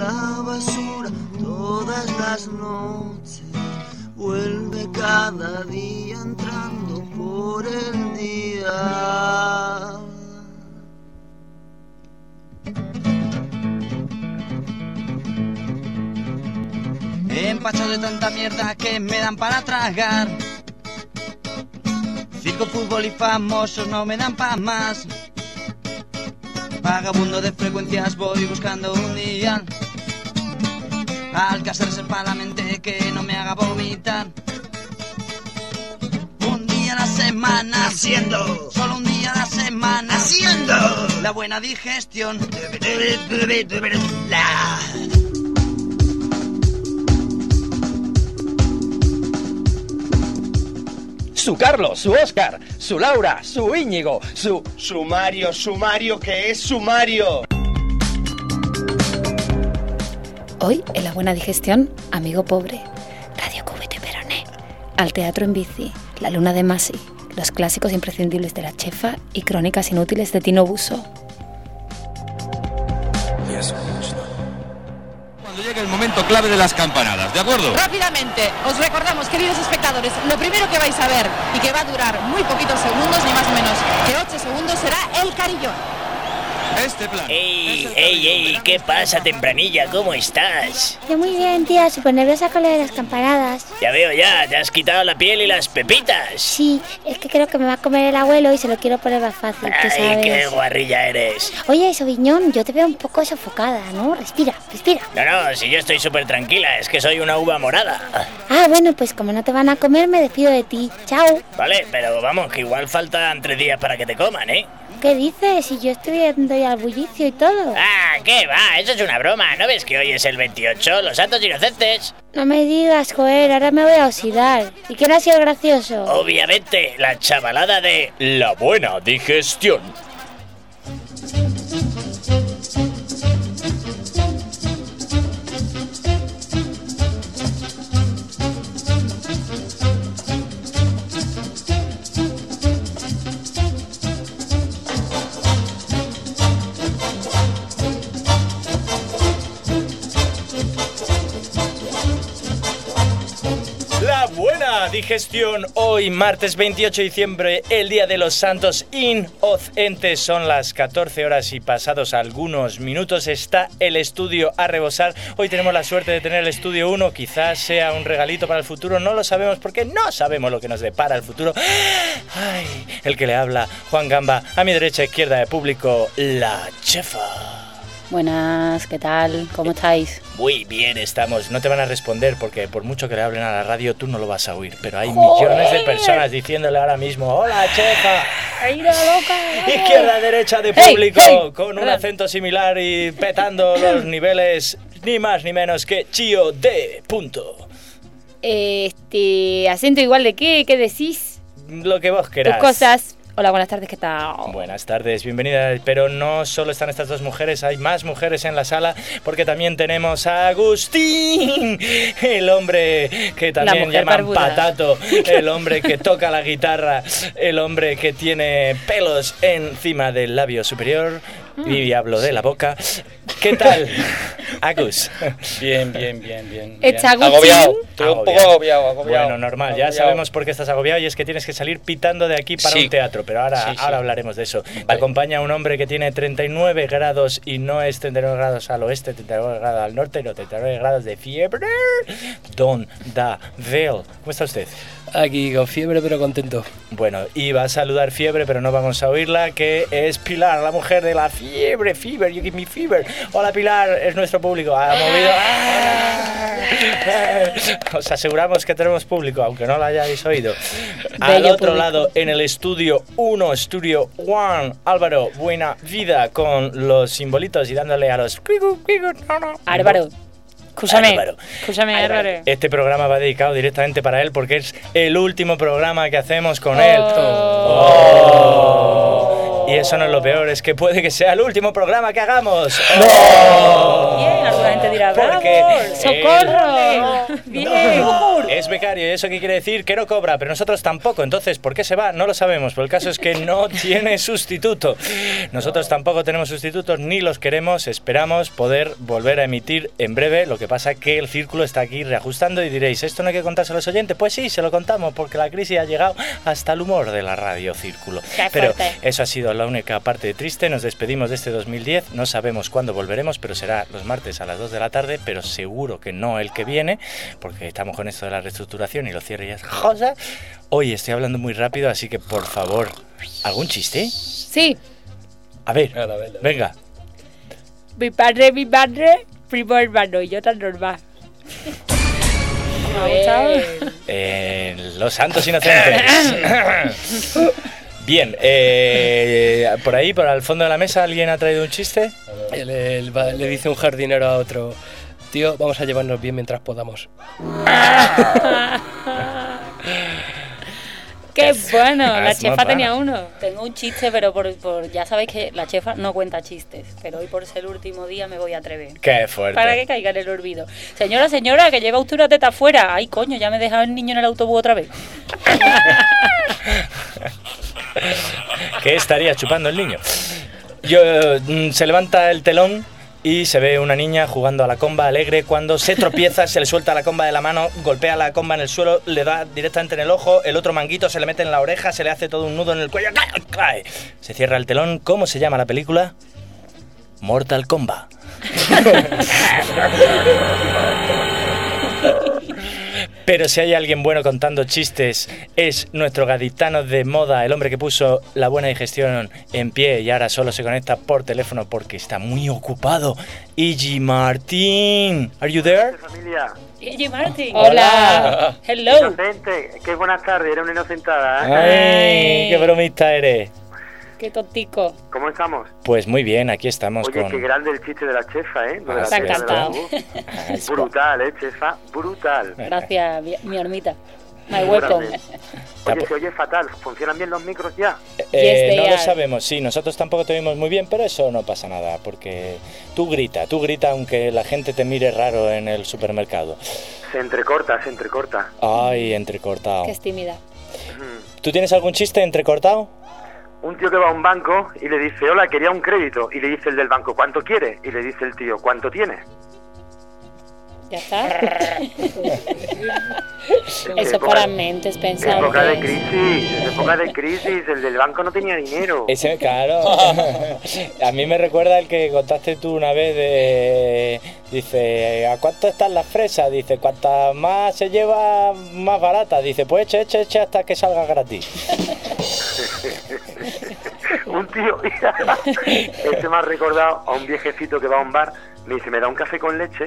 la basura todas las noches, vuelve cada día entrando por el día. Empachado de tanta mierda que me dan para tragar. Circo, fútbol y famosos no me dan pa' más. Vagabundo de frecuencias voy buscando un día. Alcázares para la mente que no me haga vomitar. Un día a la semana Haciendo, solo un día a la semana haciendo la buena digestión. Su Carlos, su Óscar, su Laura, su Íñigo, su Sumario, que es sumario. Hoy, en la buena digestión, Amigo Pobre, Radio Cubete Peroné, Al Teatro en Bici, La Luna de Masi, los clásicos imprescindibles de La Chefa y crónicas inútiles de Tino Buso. Cuando llegue el momento clave de las campanadas, ¿de acuerdo? Rápidamente, os recordamos, queridos espectadores, lo primero que vais a ver y que va a durar muy poquitos segundos, ni más o menos que 8 segundos, será el carillón. Este plan. ¡Ey! ¿Qué pasa, tempranilla? ¿Cómo estás? Yo muy bien, tía, súper nerviosa con lo de las campanadas. Ya veo ya, te has quitado la piel y las pepitas. Sí, es que creo que me va a comer el abuelo y se lo quiero poner más fácil, tú sabes. ¡Ay, qué guarrilla eres! Oye, Soviñón, yo te veo un poco sofocada, ¿no? Respira. No, si yo estoy súper tranquila, es que soy una uva morada. Ah, bueno, pues como no te van a comer, me despido de ti. Chao. Vale, pero vamos, que igual faltan 3 días para que te coman, ¿eh? ¿Qué dices? Si yo estoy viendo ya el bullicio y todo. Ah, ¿qué va? Eso es una broma. ¿No ves que hoy es el 28? Los Santos Inocentes. No me digas, joder, ahora me voy a oxidar. ¿Y quién ha sido gracioso? Obviamente, la chavalada de La Buena Digestión. Digestión, hoy martes 28 de diciembre, el día de los santos inocentes. Son las 14 horas y pasados algunos minutos. Está el estudio a rebosar. Hoy tenemos la suerte de tener el estudio 1. Quizás sea un regalito para el futuro, no lo sabemos porque no sabemos lo que nos depara el futuro. Ay, el que le habla, Juan Gamba. A mi derecha, izquierda de público, La Chefa. Buenas, ¿qué tal? ¿Cómo estáis? Muy bien estamos. No te van a responder porque por mucho que le hablen a la radio tú no lo vas a oír. Pero hay millones de personas diciéndole ahora mismo: ¡Hola, Chefa! ¡Ay, la loca! Izquierda, derecha de público, con un acento similar y petando los niveles, ni más ni menos que Chío de punto. ¿Acento igual de qué? ¿Qué decís? Lo que vos querás. Tus cosas. Hola, buenas tardes, ¿qué tal? Buenas tardes, bienvenida. Pero no solo están estas dos mujeres, hay más mujeres en la sala, porque también tenemos a Agustín, el hombre que también llaman barbuda. Patato, el hombre que toca la guitarra, el hombre que tiene pelos encima del labio superior, y hablo de la boca. ¿Qué tal, Agus? Bien. ¿Está agobiado? Estoy un poco agobiado. Bueno, normal, ya sabemos por qué estás agobiado y es que tienes que salir pitando de aquí para un teatro, pero ahora hablaremos de eso. Vale. Acompaña a un hombre que tiene 39 grados y no es 39 grados al oeste, 39 grados al norte, no, 39 grados de fiebre. Don Davel, ¿cómo está usted? Aquí con fiebre pero contento. Bueno, y va a saludar fiebre, pero no vamos a oírla, que es Pilar, la mujer de la fiebre, fever, you give me fever. Hola Pilar, es nuestro público, ha movido. Os aseguramos que tenemos público, aunque no lo hayáis oído. Al otro lado, en el estudio 1, Studio 1, Álvaro, buena vida, con los simbolitos y dándole a los... Álvaro. Escúchame, Álvaro. Este programa va dedicado directamente para él porque es el último programa que hacemos con él. Y eso no es lo peor, es que puede que sea el último programa que hagamos. Bien, alguna gente dirá, porque ¡bravo! ¡Socorro! Bien. es becario y eso qué quiere decir que no cobra, pero nosotros tampoco. Entonces, ¿por qué se va? No lo sabemos, pero el caso es que no tiene sustituto. Nosotros tampoco tenemos sustitutos ni los queremos. Esperamos poder volver a emitir en breve. Lo que pasa es que el círculo está aquí reajustando y diréis, ¿esto no hay que contárselo a los oyentes? Pues sí, se lo contamos porque la crisis ha llegado hasta el humor de la radio Círculo. Pero eso ha sido la única parte triste. Nos despedimos de este 2010. No sabemos cuándo volveremos, pero será los martes a las 2 de la tarde, pero seguro que no el que viene, porque estamos con esto de la reestructuración y los cierres y esas cosas. Hoy estoy hablando muy rápido, así que por favor, ¿algún chiste? Sí. A ver, venga. Mi padre, primo hermano y yo tan normal. Los santos inocentes. Bien, por ahí, por al fondo de la mesa, ¿alguien ha traído un chiste? Le dice un jardinero a otro: tío, vamos a llevarnos bien mientras podamos. ¡Qué bueno! La Es chefa muy tenía bueno. uno. Tengo un chiste, pero ya sabéis que la chefa no cuenta chistes, pero hoy por ser el último día me voy a atrever. ¡Qué fuerte! Para que caiga en el olvido. Señora, que lleva usted una teta afuera. Ay, coño, ya me he dejado el niño en el autobús otra vez. ¿Qué estaría chupando el niño? Se levanta el telón y se ve una niña jugando a la comba alegre. Cuando se tropieza, se le suelta la comba de la mano, golpea la comba en el suelo, le da directamente en el ojo, el otro manguito se le mete en la oreja, se le hace todo un nudo en el cuello, cae. Se cierra el telón. ¿Cómo se llama la película? Mortal Kombat. Pero si hay alguien bueno contando chistes, es nuestro gaditano de moda, el hombre que puso la buena digestión en pie y ahora solo se conecta por teléfono porque está muy ocupado. Iggy Martín, ¿are you there? Familia. Iggy Martín. Hola. Hello. Inocente, qué buenas tardes, era una inocentada, Ay, qué bromista eres. Qué tontico. ¿Cómo estamos? Pues muy bien, aquí estamos. Oye, con... qué grande el chiste de la chefa, ¿eh? Lo de la Se ha chefa de la encantado. voz. Brutal, chefa, brutal. Gracias, mi hormita. My welcome. Oye, se oye fatal, ¿funcionan bien los micros ya? No lo sabemos, sí, nosotros tampoco te oímos muy bien, pero eso no pasa nada, porque tú grita aunque la gente te mire raro en el supermercado. Se entrecorta. Ay, entrecortado. Que es tímida. ¿Tú tienes algún chiste entrecortado? Un tío que va a un banco y le dice, hola, quería un crédito. Y le dice el del banco, ¿cuánto quiere? Y le dice el tío, ¿cuánto tiene? Ya está. Eso para mentes pensantes. Época de crisis, el del banco no tenía dinero. Ese, claro. A mí me recuerda el que contaste tú una vez de... Dice, ¿a cuánto están las fresas? Dice, cuantas más se lleva, más barata. Dice, pues eche hasta que salga gratis. Un tío, este me ha recordado a un viejecito que va a un bar, me dice, ¿me da un café con leche?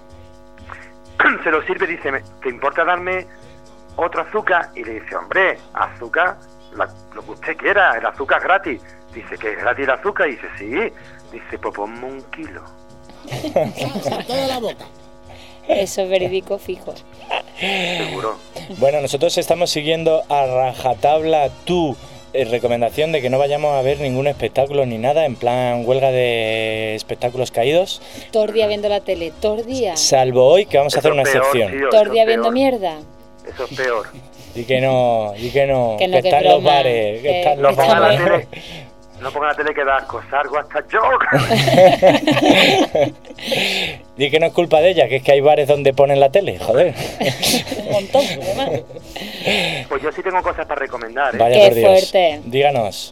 Se lo sirve, dice, ¿te importa darme otro azúcar? Y le dice, hombre, azúcar, lo que usted quiera, el azúcar gratis. Dice, ¿que es gratis el azúcar? Y dice, sí. Dice, pues ponme 1 kilo. Saltó de la boca. Eso es verídico fijo. Seguro. Bueno, nosotros estamos siguiendo a rajatabla tu recomendación de que no vayamos a ver ningún espectáculo ni nada, en plan huelga de espectáculos caídos. Todo el día viendo la tele, todo el día. Salvo hoy, que vamos a hacer una excepción. Tío, todo el día viendo mierda. Eso es peor. Di que no, que que están los bares, que están los bares. No ponga la tele que da asco, salgo hasta yo. Di que no es culpa de ella, que es que hay bares donde ponen la tele, joder. Un montón, además. Pues yo sí tengo cosas para recomendar, ¿eh? Vaya Qué por Dios. fuerte. Díganos.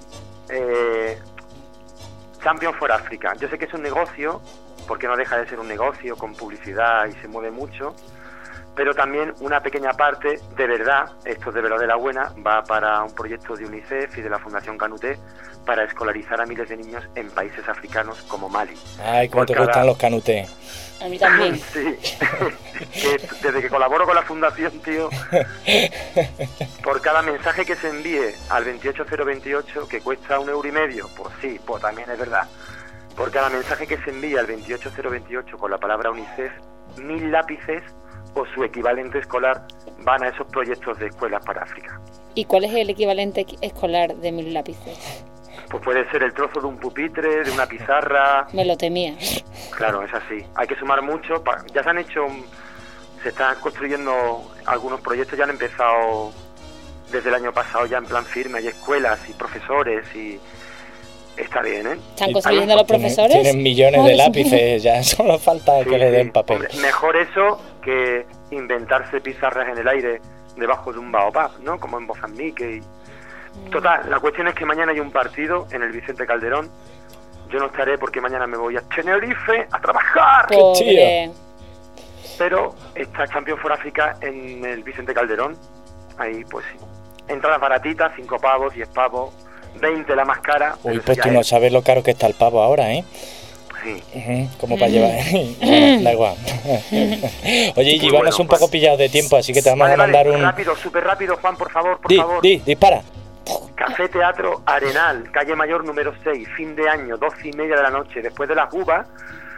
Champion for Africa. Yo sé que es un negocio, porque no deja de ser un negocio con publicidad y se mueve mucho, pero también una pequeña parte, de verdad, esto de verdad de la buena, va para un proyecto de UNICEF y de la Fundación Canuté para escolarizar a miles de niños en países africanos como Mali. Ay, cómo te gustan los canutés. A mí también. Sí, desde que colaboro con la fundación, tío, por cada mensaje que se envíe al 28028, que cuesta 1,5 €, pues sí, pues también es verdad. Por cada mensaje que se envíe al 28028 con la palabra UNICEF, 1000 lápices o su equivalente escolar van a esos proyectos de escuelas para África. ¿Y cuál es el equivalente escolar de 1000 lápices? Pues puede ser el trozo de un pupitre, de una pizarra. Me lo temía. Claro, es así. Hay que sumar mucho. Ya se se están construyendo algunos proyectos, ya han empezado desde el año pasado ya en plan firme, hay escuelas y profesores y está bien, ¿eh? ¿Están construyendo los profesores? Tienen millones de lápices, ya solo falta que le den papel. Hombre, mejor eso que inventarse pizarras en el aire debajo de un baobab, ¿no? Como en Mozambique. Total, la cuestión es que mañana hay un partido en el Vicente Calderón. Yo no estaré porque mañana me voy a Tenerife a trabajar. Pobre. Pero está Champions for Africa en el Vicente Calderón. Ahí pues sí. Entradas baratitas, 5 pavos, 10 pavos, 20 la más cara. Uy, pues tú no sabes lo caro que está el pavo ahora, ¿eh? Sí. Como para llevar. Da igual. Oye, Iggy, vamos un poco pillados de tiempo, así que te vamos a mandar un. Rápido, súper rápido, Juan, por favor, por favor. Dispara. Café Teatro Arenal, calle Mayor número 6, fin de año, 12:30 de la noche, después de las uvas,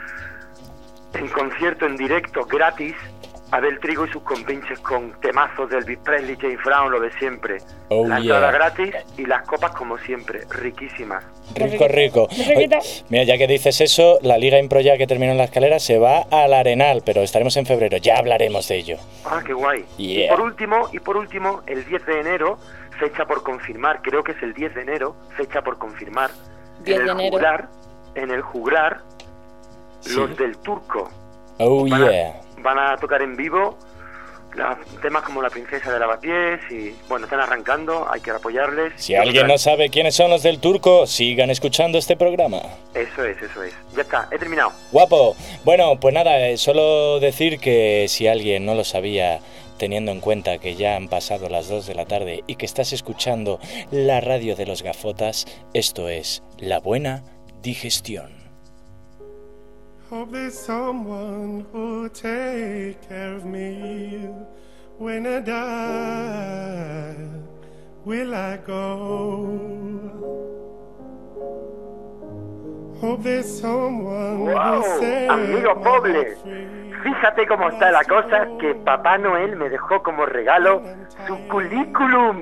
en concierto en directo, gratis, Abel Trigo y sus compinches con temazos de Elvis Presley, James Brown, lo de siempre. La entrada gratis y las copas como siempre, riquísimas. Rico. Oye, mira, ya que dices eso, la Liga Impro ya que terminó en la Escalera se va al Arenal, pero estaremos en febrero, ya hablaremos de ello. Ah, qué guay. Yeah. Y por último, el 10 de enero, fecha por confirmar, creo que es el 10 de enero, fecha por confirmar, 10 de enero. En el Juglar, sí. Los del Turco. Van a tocar en vivo temas como La Princesa de Lavapiés y, bueno, están arrancando, hay que apoyarles. Si alguien no sabe quiénes son los del Turco, sigan escuchando este programa. Eso es. Ya está, he terminado. Guapo. Bueno, pues nada, solo decir que si alguien no lo sabía, teniendo en cuenta que ya han pasado las 2 de la tarde y que estás escuchando la radio de los gafotas, esto es La Buena Digestión. Hope there's someone who'll take care of me when I die. Will I go? Hope there's someone who'll say amigo Poble, fíjate cómo está la cosa, que Papá Noel me dejó como regalo su currículum.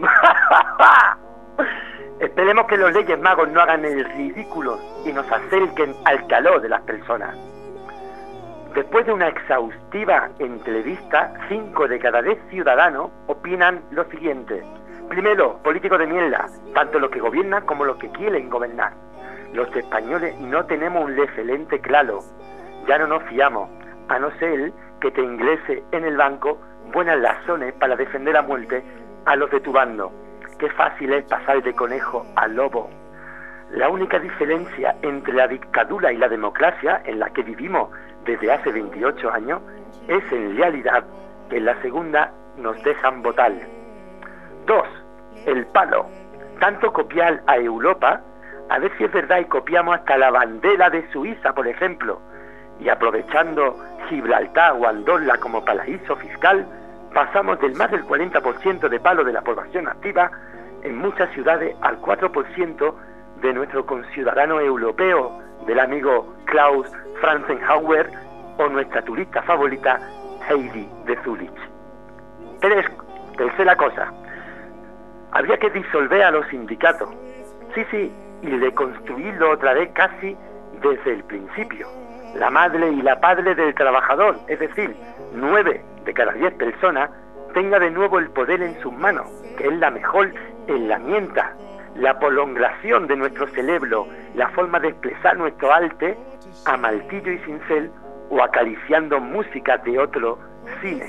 Esperemos que los Reyes Magos no hagan el ridículo y nos acerquen al calor de las personas. Después de una exhaustiva entrevista, 5 de cada 10 ciudadanos opinan lo siguiente. Primero, políticos de mierda, tanto los que gobiernan como los que quieren gobernar. Los españoles no tenemos un referente claro. Ya no nos fiamos, a no ser que te ingrese en el banco buenas razones para defender a muerte a los de tu bando. Qué fácil es pasar de conejo a lobo. La única diferencia entre la dictadura y la democracia en la que vivimos desde hace 28 años es en realidad que en la segunda nos dejan votar. 2. El palo. Tanto copiar a Europa, a ver si es verdad y copiamos hasta la bandera de Suiza, por ejemplo, y aprovechando Gibraltar o Andorra como paraíso fiscal, pasamos del más del 40% de palo de la población activa en muchas ciudades al 4% de nuestro conciudadano europeo, del amigo Klaus Franzenhauer o nuestra turista favorita Heidi de Zurich. Tercera cosa, habría que disolver a los sindicatos, sí, y reconstruirlo otra vez casi desde el principio. La madre y la padre del trabajador, es decir, 9 de cada 10 personas, tenga de nuevo el poder en sus manos, que es la mejor herramienta, la prolongación de nuestro cerebro, la forma de expresar nuestro arte a martillo y cincel o acariciando música de otro cine.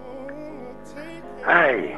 Ay,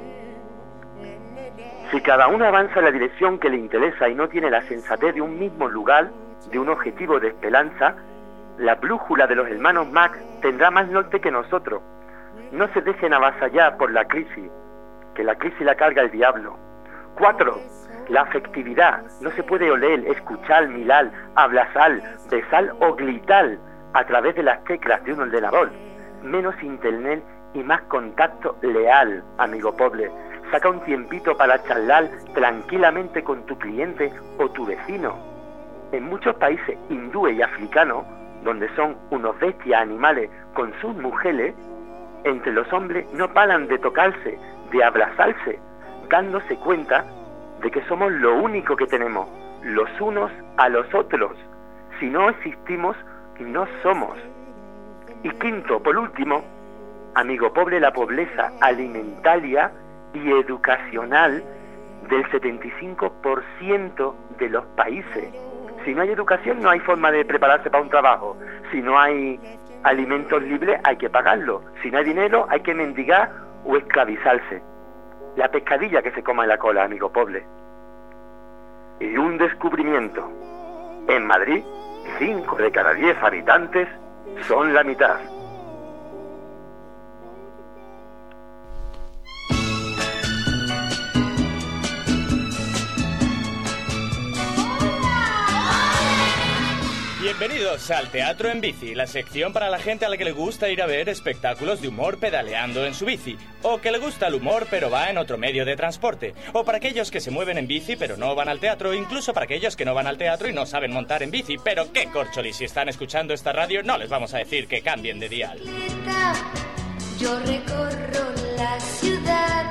si cada uno avanza en la dirección que le interesa y no tiene la sensatez de un mismo lugar, de un objetivo de esperanza, la brújula de los hermanos Marx tendrá más norte que nosotros. No se dejen avasallar por la crisis, que la crisis la carga el diablo. 4. La afectividad. No se puede oler, escuchar, mirar, abrazar, besar o gritar a través de las teclas de un ordenador. Menos internet y más contacto leal, amigo pobre. Saca un tiempito para charlar tranquilamente con tu cliente o tu vecino. En muchos países hindúes y africanos, donde son unos bestias animales con sus mujeres, entre los hombres no paran de tocarse, de abrazarse, dándose cuenta de que somos lo único que tenemos, los unos a los otros. Si no existimos, no somos. Y quinto, por último, amigo pobre, la pobreza alimentaria y educacional del 75% de los países. Si no hay educación, no hay forma de prepararse para un trabajo. Si no hay alimentos libres, hay que pagarlos. Si no hay dinero, hay que mendigar o esclavizarse. La pescadilla que se coma en la cola, amigo pobre. Y un descubrimiento. En Madrid, 5 de cada 10 habitantes son la mitad. Bienvenidos al Teatro en Bici, la sección para la gente a la que le gusta ir a ver espectáculos de humor pedaleando en su bici, o que le gusta el humor pero va en otro medio de transporte, o para aquellos que se mueven en bici pero no van al teatro, incluso para aquellos que no van al teatro y no saben montar en bici. Pero qué corcholis, si están escuchando esta radio no les vamos a decir que cambien de dial. Yo recorro la ciudad.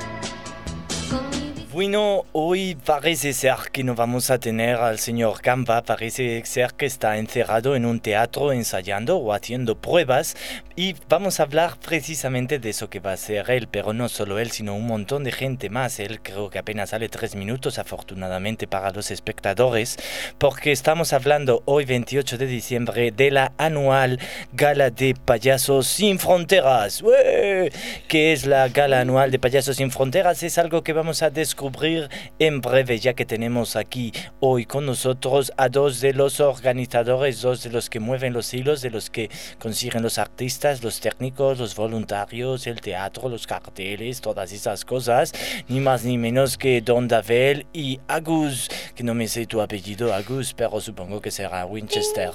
Bueno, hoy parece ser que no vamos a tener al señor Campa, parece ser que está encerrado en un teatro ensayando o haciendo pruebas y vamos a hablar precisamente de eso que va a ser él, pero no solo él, sino un montón de gente más. Él creo que apenas sale 3 minutos, afortunadamente para los espectadores, porque estamos hablando hoy 28 de diciembre de la anual Gala de Payasos Sin Fronteras. ¡Ué! ¿Qué es la Gala Anual de Payasos Sin Fronteras? Es algo que vamos a descubrir en breve, ya que tenemos aquí hoy con nosotros a 2 de los organizadores, 2 de los que mueven los hilos, de los que consiguen los artistas, los técnicos, los voluntarios, el teatro, los carteles, todas esas cosas, ni más ni menos que Don Davel y Agus, que no me sé tu apellido, Agus, pero supongo que será Winchester.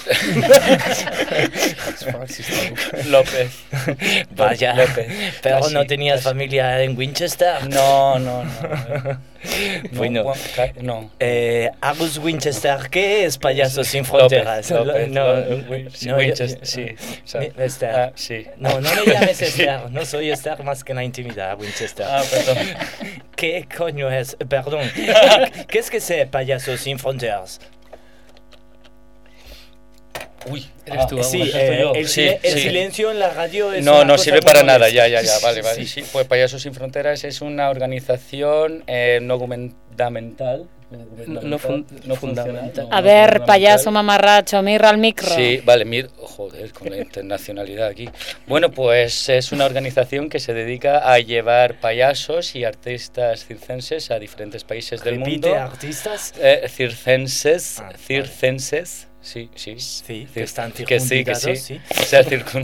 López. Vaya, López. pero Casi, no tenías casi. familia en Winchester. No. Bueno, no. Agus Winchester, ¿qué es Payasos Sin Fronteras? López, No, Winchester, sí. Esther. Sí. No me llames Esther, no soy Esther más que en la intimidad, Winchester. Perdón. ¿Qué coño es? Perdón. ¿Qué es que sea Payasos Sin Fronteras? Uy, eres tú, sí, yo. El silencio en la radio es No, una no cosa sirve muy para nada, molesta. ya, vale. Sí. Sí, pues Payasos Sin Fronteras es una organización no gubernamental. No fundamental. A ver, payaso mamarracho, mirra al micro. Sí, vale, joder, con la internacionalidad aquí. Bueno, pues es una organización que se dedica a llevar payasos y artistas circenses a diferentes países del mundo. ¿Repite artistas? Circenses. Sí. Que están que sí. sí. O sea,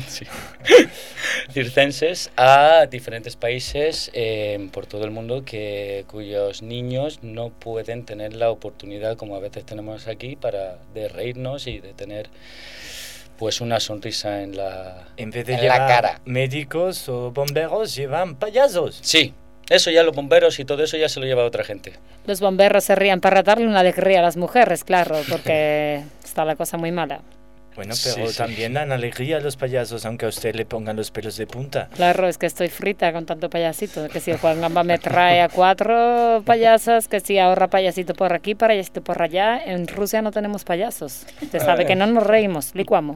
circenses a diferentes países por todo el mundo cuyos niños no pueden tener la oportunidad, como a veces tenemos aquí, de reírnos y de tener pues una sonrisa en la cara. Médicos o bomberos llevan payasos. Sí. Eso ya los bomberos y todo eso ya se lo lleva otra gente. Los bomberos se rían para darle una alegría a las mujeres, claro, porque está la cosa muy mala. Bueno, pero también dan alegría a los payasos, aunque a usted le pongan los pelos de punta. Claro, es que estoy frita con tanto payasito, que si el Juan Gamba me trae a 4 payasas, que si ahorra payasito por aquí, payasito por allá. En Rusia no tenemos payasos. Usted sabe que no nos reímos, licuamos.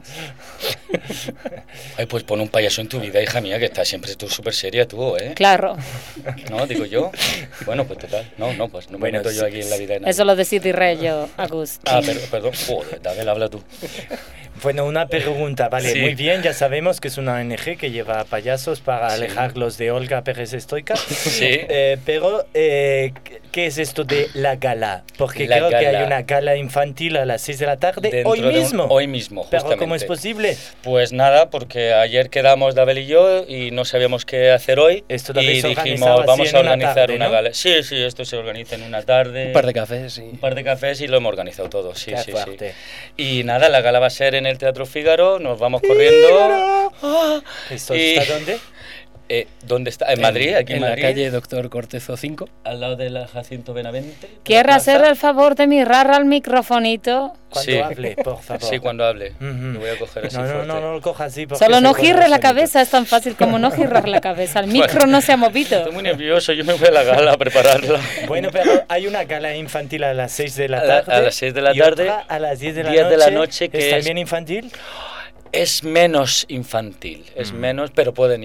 Ay, pues pon un payaso en tu vida, hija mía, que estás siempre tú súper seria, tú, ¿eh? Claro. No, digo yo. Bueno, pues total. No, pues no me meto yo aquí en la vida de nadie. Eso lo decidiré yo, Agus. Perdón. Joder, David, habla tú. Bueno, una pregunta, vale, Sí. Muy bien, ya sabemos que es una ONG que lleva payasos para alejarlos de Olga Pérez Stoica. Sí. Pero, ¿qué es esto de la gala? Porque creo que hay una gala infantil a las 6 de la tarde, hoy mismo. Hoy mismo, justamente. ¿Pero cómo es posible? Pues nada, porque ayer quedamos David y yo y no sabíamos qué hacer hoy. Esto lo y habéis dijimos, organizado vamos así a en una organizar tarde, una ¿no? gala. Sí, esto se organiza en una tarde. Un par de cafés, sí. Un par de cafés y lo hemos organizado todo, sí. Qué fuerte. Y nada, la gala va a ser en el Teatro Fígaro, nos vamos corriendo. ¿Esto está dónde? ¿Dónde está? En Madrid, aquí en Madrid. La calle Doctor Cortezo 5. Al lado de la Jacinto Benavente. ¿Quiere hacer el favor de mirar al microfonito? Cuando hable, por favor. Sí, cuando hable. Lo voy a coger así fuerte. No lo coja así. porque Solo no se gire corre la el cabeza, es tan fácil como no girar la cabeza. El micro no se ha movido. Estoy muy nervioso, yo me voy a la gala a prepararla. Bueno, pero hay una gala infantil a las 6 de la tarde. A las 6 de la y tarde. otra a las 10 de la 10 noche. de la noche, que ¿Es también infantil? Es menos infantil, es menos, pero pueden ir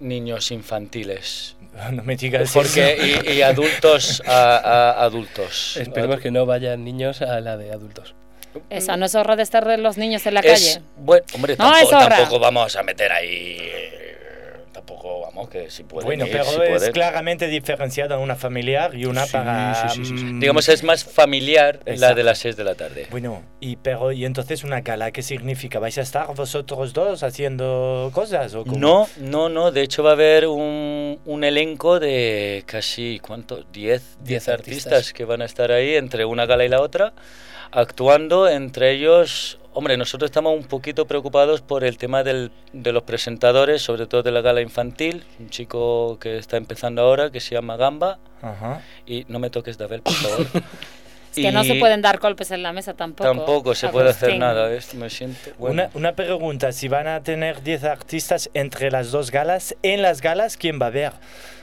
niños infantiles. No me digas porque eso. Y adultos a adultos. Esperemos que no vayan niños a la de adultos. Esa no es hora de estar los niños en la Es, calle. bueno, hombre, No es hora. tampoco vamos a meter ahí... Tampoco, vamos, que si pueden Bueno, ir, pero si es pueden. claramente diferenciada una familiar y una para... Sí. Digamos, es más familiar la Exacto. de las 6 de la tarde. Bueno, y entonces una gala, ¿qué significa? ¿Vais a estar vosotros dos haciendo cosas o cómo? No, de hecho va a haber un elenco de casi, ¿cuánto? 10 artistas que van a estar ahí entre una gala y la otra, actuando, entre ellos... Hombre, nosotros estamos un poquito preocupados por el tema de los presentadores, sobre todo de la gala infantil, un chico que está empezando ahora, que se llama Gamba, Ajá. y no me toques, Davel, por favor. Es que no se pueden dar golpes en la mesa tampoco. Tampoco se puede hacer nada, me siento... Bueno. Una pregunta, si van a tener 10 artistas entre las dos galas, en las galas, ¿quién va a ver?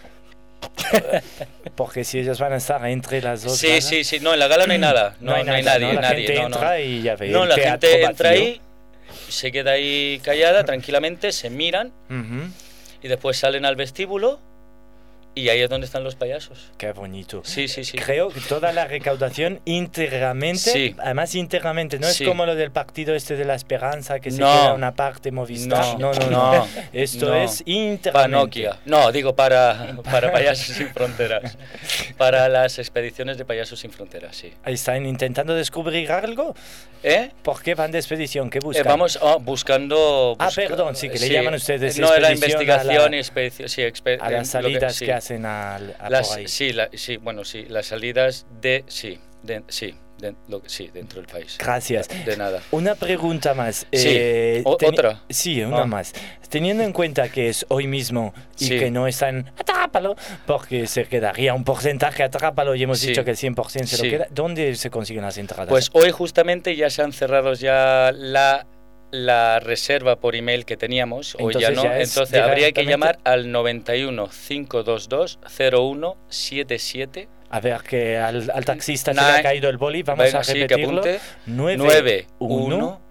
Porque si ellos van a estar entre las dos galas... Sí, no, en la gala no hay nada, no hay nadie, ¿no? La nadie, gente no. entra y ya ve No, el la teatro gente entra vacío. ahí, se queda ahí callada, tranquilamente, se miran Ujú. y después salen al vestíbulo y ahí es donde están los payasos. Qué bonito. Sí. Creo que toda la recaudación íntegramente, Sí. además íntegramente, no Sí. es como lo del partido este de la Esperanza, que se No. queda una parte Movistar. No. Esto es íntegramente. Panokia. No, digo para Payasos Sin Fronteras. Para las expediciones de Payasos Sin Fronteras, sí. Ahí están intentando descubrir algo. ¿Por qué van de expedición? ¿Qué buscan? Vamos buscando... Perdón, sí, que le llaman ustedes No, era expedición investigación y expedición. Sí, a las salidas sí. que hacen por ahí. Sí, las salidas dentro del país. Gracias. De nada. Una pregunta más. Sí, otra. Sí, una más. Teniendo en cuenta que es hoy mismo y Sí. que no están Atrápalo, porque se quedaría un porcentaje Atrápalo y hemos Sí. dicho que el 100% se Sí. lo queda. ¿Dónde se consiguen las entradas? Pues hoy justamente ya se han cerrado ya la reserva por email que teníamos, hoy ya Entonces no, ya es entonces habría que directamente- llamar al 91 522 0177. A ver, que al taxista se Nine- le ha caído el boli. Vamos Venga, a sí, que repetirlo. apunte. 91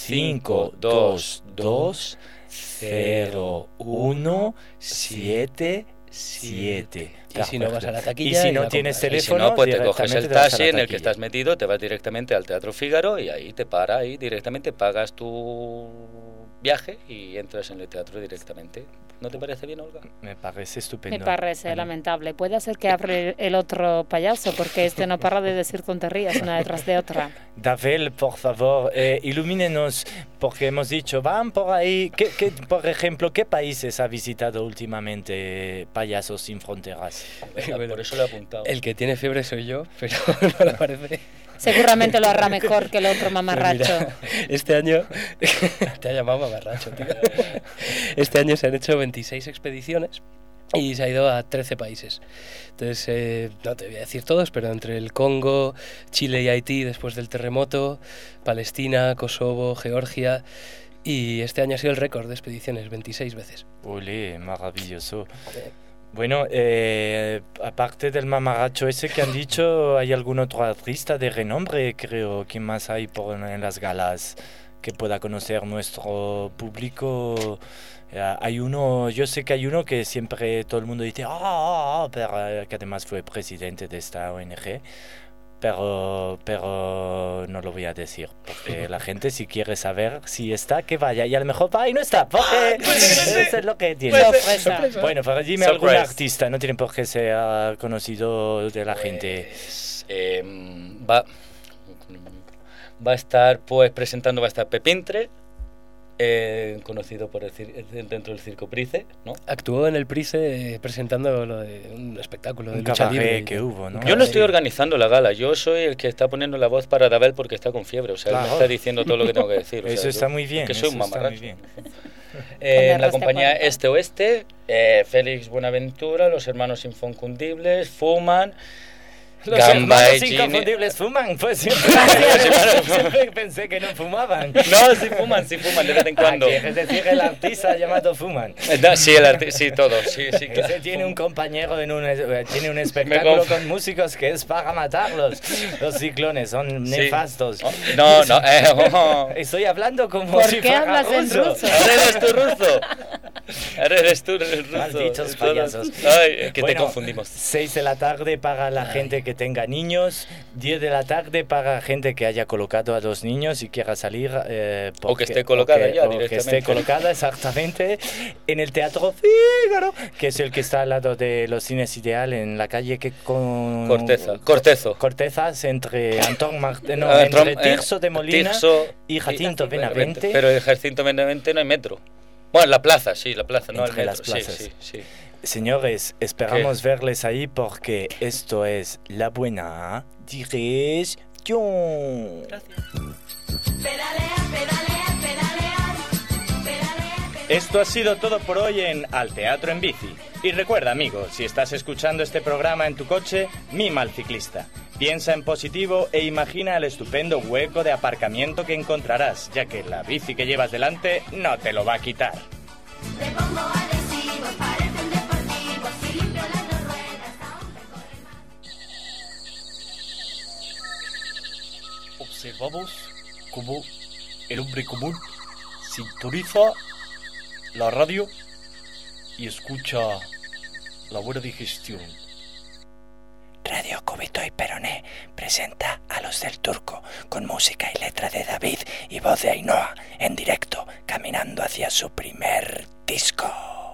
522 0177. Y si no vas a la taquilla y si y no la tienes compras. Y si teléfono, no, pues te coges directamente el te vas a la taxi en el que taquilla. estás metido, te vas directamente al Teatro Fígaro y ahí te para y directamente pagas tu viaje y entras en el teatro directamente. ¿No te parece bien, Olga? Me parece estupendo. Me parece lamentable. Puede ser que hable el otro payaso, porque este no para de decir tonterías una detrás de otra. Davel, por favor, ilumínenos, porque hemos dicho, van por ahí. Por ejemplo, ¿qué países ha visitado últimamente Payasos Sin Fronteras? Venga, por eso lo he apuntado. El que tiene fiebre soy yo, pero no le parece. Seguramente lo hará mejor que el otro mamarracho. Pues mira, este año te ha llamado mamarracho, tío. Este año se han hecho 26 expediciones y se ha ido a 13 países. Entonces, no te voy a decir todos, pero entre el Congo, Chile y Haití después del terremoto, Palestina, Kosovo, Georgia, y este año ha sido el récord de expediciones, 26 veces. Olé, maravilloso. Bueno, aparte del mamarracho ese que han dicho, ¿hay algún otro artista de renombre, creo? ¿Quién más hay en las galas que pueda conocer nuestro público? Hay uno, yo sé que hay uno que siempre todo el mundo dice, pero que además fue presidente de esta ONG. Pero no lo voy a decir, porque la gente si quiere saber si está, que vaya, y a lo mejor va y no está, porque eso es lo que tiene. Sorpresa. Bueno, pero dime algún artista, no tiene por qué ser conocido de la gente. Va a estar pues presentando, va a estar Pepintre, conocido por dentro del Circo Price, ¿no? Actuó en el Price presentando lo de un espectáculo de Un lucha cabaret libre que hubo, ¿no? Yo no estoy organizando la gala, yo soy el que está poniendo la voz para Davel porque está con fiebre, o sea, él me está diciendo todo lo que tengo que decir. O sea, Eso está muy bien. Que soy un eso está mamarracho. muy bien. En la compañía Este-Oeste, Félix Buenaventura, los hermanos Inconfundibles, fuman, Los Gamba hermanos y Gini. inconfundibles fuman, pues siempre pensé que no fumaban. No, sí fuman de vez en cuando. Es decir, el artista llamado Fuman. No, sí, sí, todos, sí, claro. Ese tiene un compañero tiene un espectáculo con músicos que es para matarlos. Los ciclones son nefastos. No, Estoy hablando como ¿Por si qué fuera hablas en ruso? ¿Eres tú ruso? Ahora eres tú, eres ruso. Malditos payasos. Ay, que Bueno, te confundimos. 6 de la tarde para la gente que tenga niños, 10 de la tarde para gente que haya colocado a los niños y quiera salir. O que esté colocada ya o que directamente. esté colocada, exactamente, en el Teatro Fígaro, que es el que está al lado de los Cines Ideal, en la calle que con... Cortezas, entre Antón Martino, entre Tirso de Molina y Jacinto Benavente. Pero en Jacinto Benavente no hay metro. Bueno, la plaza, sí, la plaza, no Entre hay las metro. plazas. Sí. Señores, esperamos verles ahí porque esto es La Buena Digestión. Gracias. Pedalear. Esto ha sido todo por hoy en Al Teatro en Bici. Y recuerda, amigo, si estás escuchando este programa en tu coche, mima al ciclista. Piensa en positivo e imagina el estupendo hueco de aparcamiento que encontrarás, ya que la bici que llevas delante no te lo va a quitar. Te pongo adhesivos, parecen deportivos, y limpio las dos ruedas, aún recorren. Observamos cómo el hombre común sintoniza la radio y escucha La Buena Digestión. Radio Cubito y Peroné presenta a Los del Turco con música y letra de David y voz de Ainhoa en directo, caminando hacia su primer disco.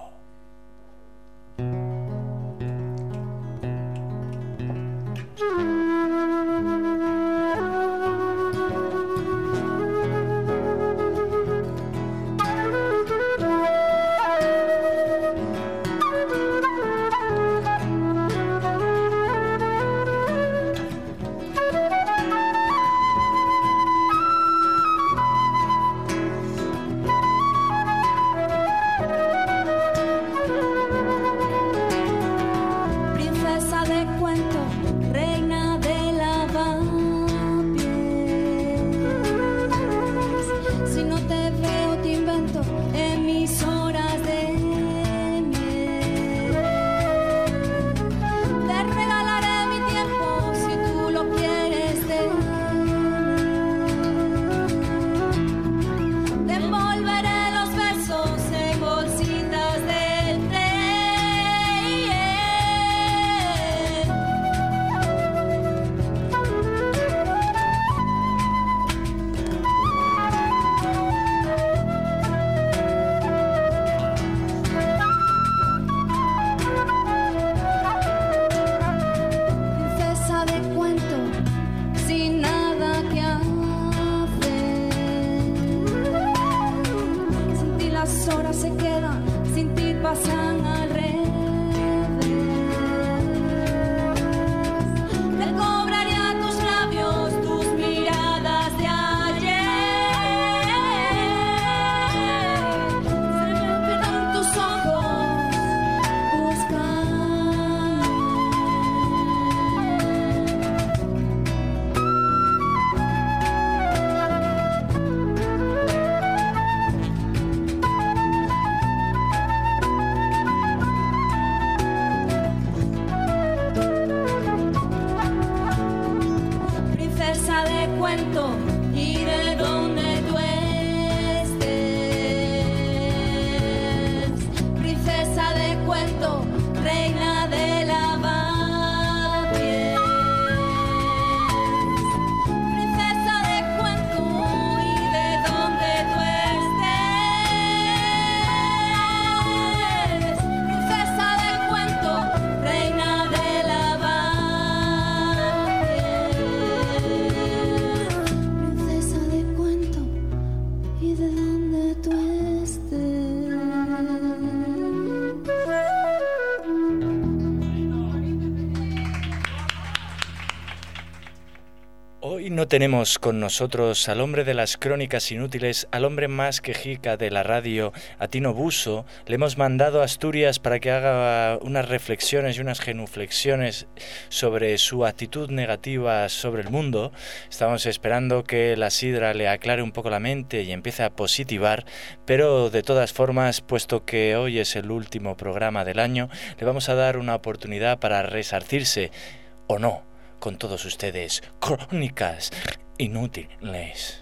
No tenemos con nosotros al hombre de las crónicas inútiles, al hombre más quejica de la radio, a Tino Buso. Le hemos mandado a Asturias para que haga unas reflexiones y unas genuflexiones sobre su actitud negativa sobre el mundo. Estamos esperando que la sidra le aclare un poco la mente y empiece a positivar, pero de todas formas, puesto que hoy es el último programa del año, le vamos a dar una oportunidad para resarcirse, o no, con todos ustedes, crónicas inútiles.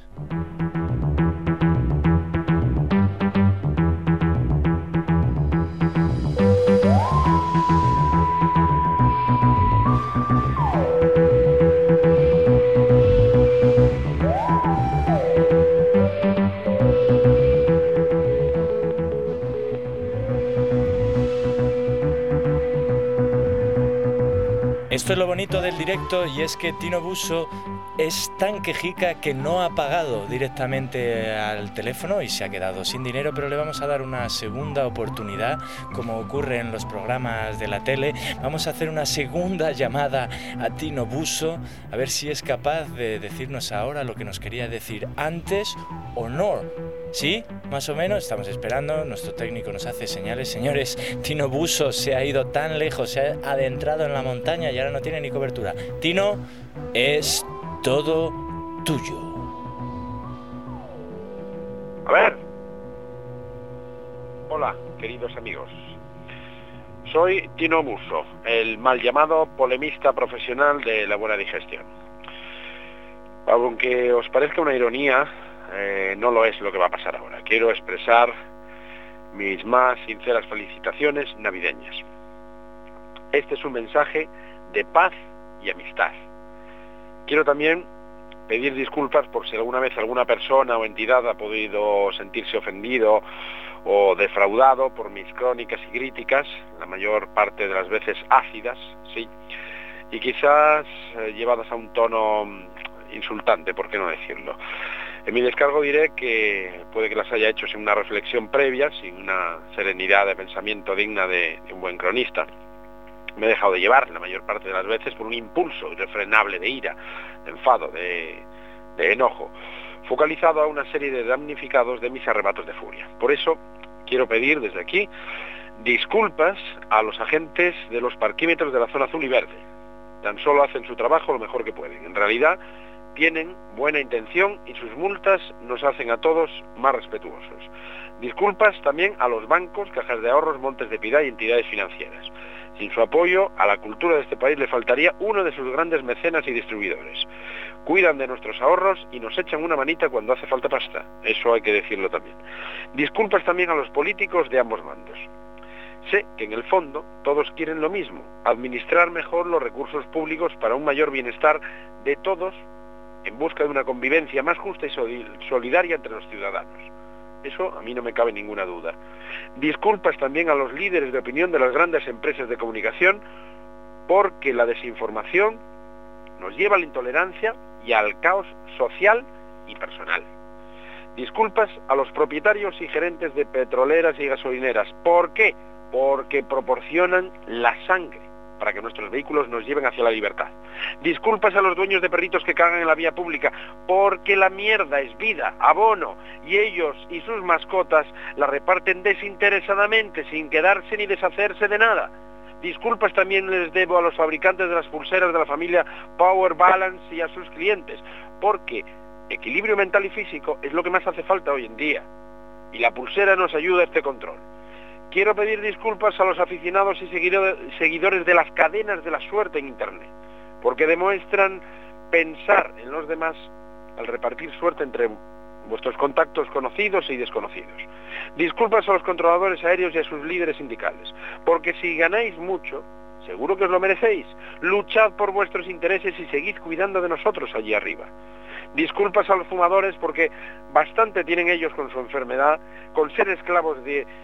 Esto es lo bonito del directo, y es que Tino Buso es tan quejica que no ha pagado directamente al teléfono y se ha quedado sin dinero, pero le vamos a dar una segunda oportunidad, como ocurre en los programas de la tele. Vamos a hacer una segunda llamada a Tino Buso, a ver si es capaz de decirnos ahora lo que nos quería decir antes o no. ¿Sí? Más o menos, estamos esperando, nuestro técnico nos hace señales. Señores, Tino Buso se ha ido tan lejos, se ha adentrado en la montaña y ahora no tiene ni cobertura. Tino, es todo tuyo. A ver. Hola, queridos amigos. Soy Tino Buso, el mal llamado polemista profesional de la buena digestión. Aunque os parezca una ironía, no lo es lo que va a pasar ahora. Quiero expresar mis más sinceras felicitaciones navideñas. Este es un mensaje de paz y amistad. Quiero también pedir disculpas por si alguna vez alguna persona o entidad ha podido sentirse ofendido o defraudado por mis crónicas y críticas, la mayor parte de las veces ácidas, sí, y quizás llevadas a un tono insultante, por qué no decirlo. En mi descargo diré que puede que las haya hecho sin una reflexión previa, sin una serenidad de pensamiento digna de un buen cronista. Me he dejado de llevar la mayor parte de las veces por un impulso irrefrenable de ira, de enfado, de enojo, focalizado a una serie de damnificados de mis arrebatos de furia. Por eso quiero pedir desde aquí disculpas a los agentes de los parquímetros de la zona azul y verde. Tan solo hacen su trabajo lo mejor que pueden. En realidad tienen buena intención y sus multas nos hacen a todos más respetuosos. Disculpas también a los bancos, cajas de ahorros, montes de piedad y entidades financieras. Sin su apoyo, a la cultura de este país le faltaría uno de sus grandes mecenas y distribuidores. Cuidan de nuestros ahorros y nos echan una manita cuando hace falta pasta. Eso hay que decirlo también. Disculpas también a los políticos de ambos bandos. Sé que en el fondo todos quieren lo mismo, administrar mejor los recursos públicos para un mayor bienestar de todos en busca de una convivencia más justa y solidaria entre los ciudadanos. Eso a mí no me cabe ninguna duda. Disculpas también a los líderes de opinión de las grandes empresas de comunicación, porque la desinformación nos lleva a la intolerancia y al caos social y personal. Disculpas a los propietarios y gerentes de petroleras y gasolineras. ¿Por qué? Porque proporcionan la sangre para que nuestros vehículos nos lleven hacia la libertad. Disculpas a los dueños de perritos que cagan en la vía pública, porque la mierda es vida, abono, y ellos y sus mascotas la reparten desinteresadamente, sin quedarse ni deshacerse de nada. Disculpas también les debo a los fabricantes de las pulseras de la familia Power Balance y a sus clientes, porque equilibrio mental y físico es lo que más hace falta hoy en día, y la pulsera nos ayuda a este control. Quiero pedir disculpas a los aficionados y seguidores de las cadenas de la suerte en Internet, porque demuestran pensar en los demás al repartir suerte entre vuestros contactos conocidos y desconocidos. Disculpas a los controladores aéreos y a sus líderes sindicales, porque si ganáis mucho, seguro que os lo merecéis. Luchad por vuestros intereses y seguid cuidando de nosotros allí arriba. Disculpas a los fumadores, porque bastante tienen ellos con su enfermedad, con ser esclavos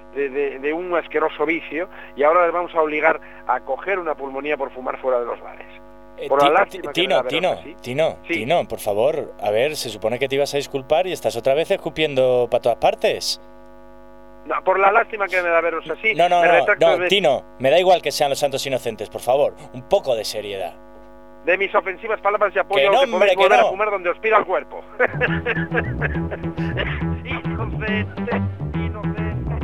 de un asqueroso vicio, y ahora les vamos a obligar a coger una pulmonía por fumar fuera de los bares. Por la lástima que me da veros así. Tino, por favor, a ver, se supone que te ibas a disculpar y estás otra vez escupiendo para todas partes. No, por la lástima que me da veros así. No, Tino, me da igual que sean los santos inocentes, por favor, un poco de seriedad. De mis ofensivas palabras de apoyo, que podéis volver a fumar donde os pida el cuerpo. Inocente, inocente.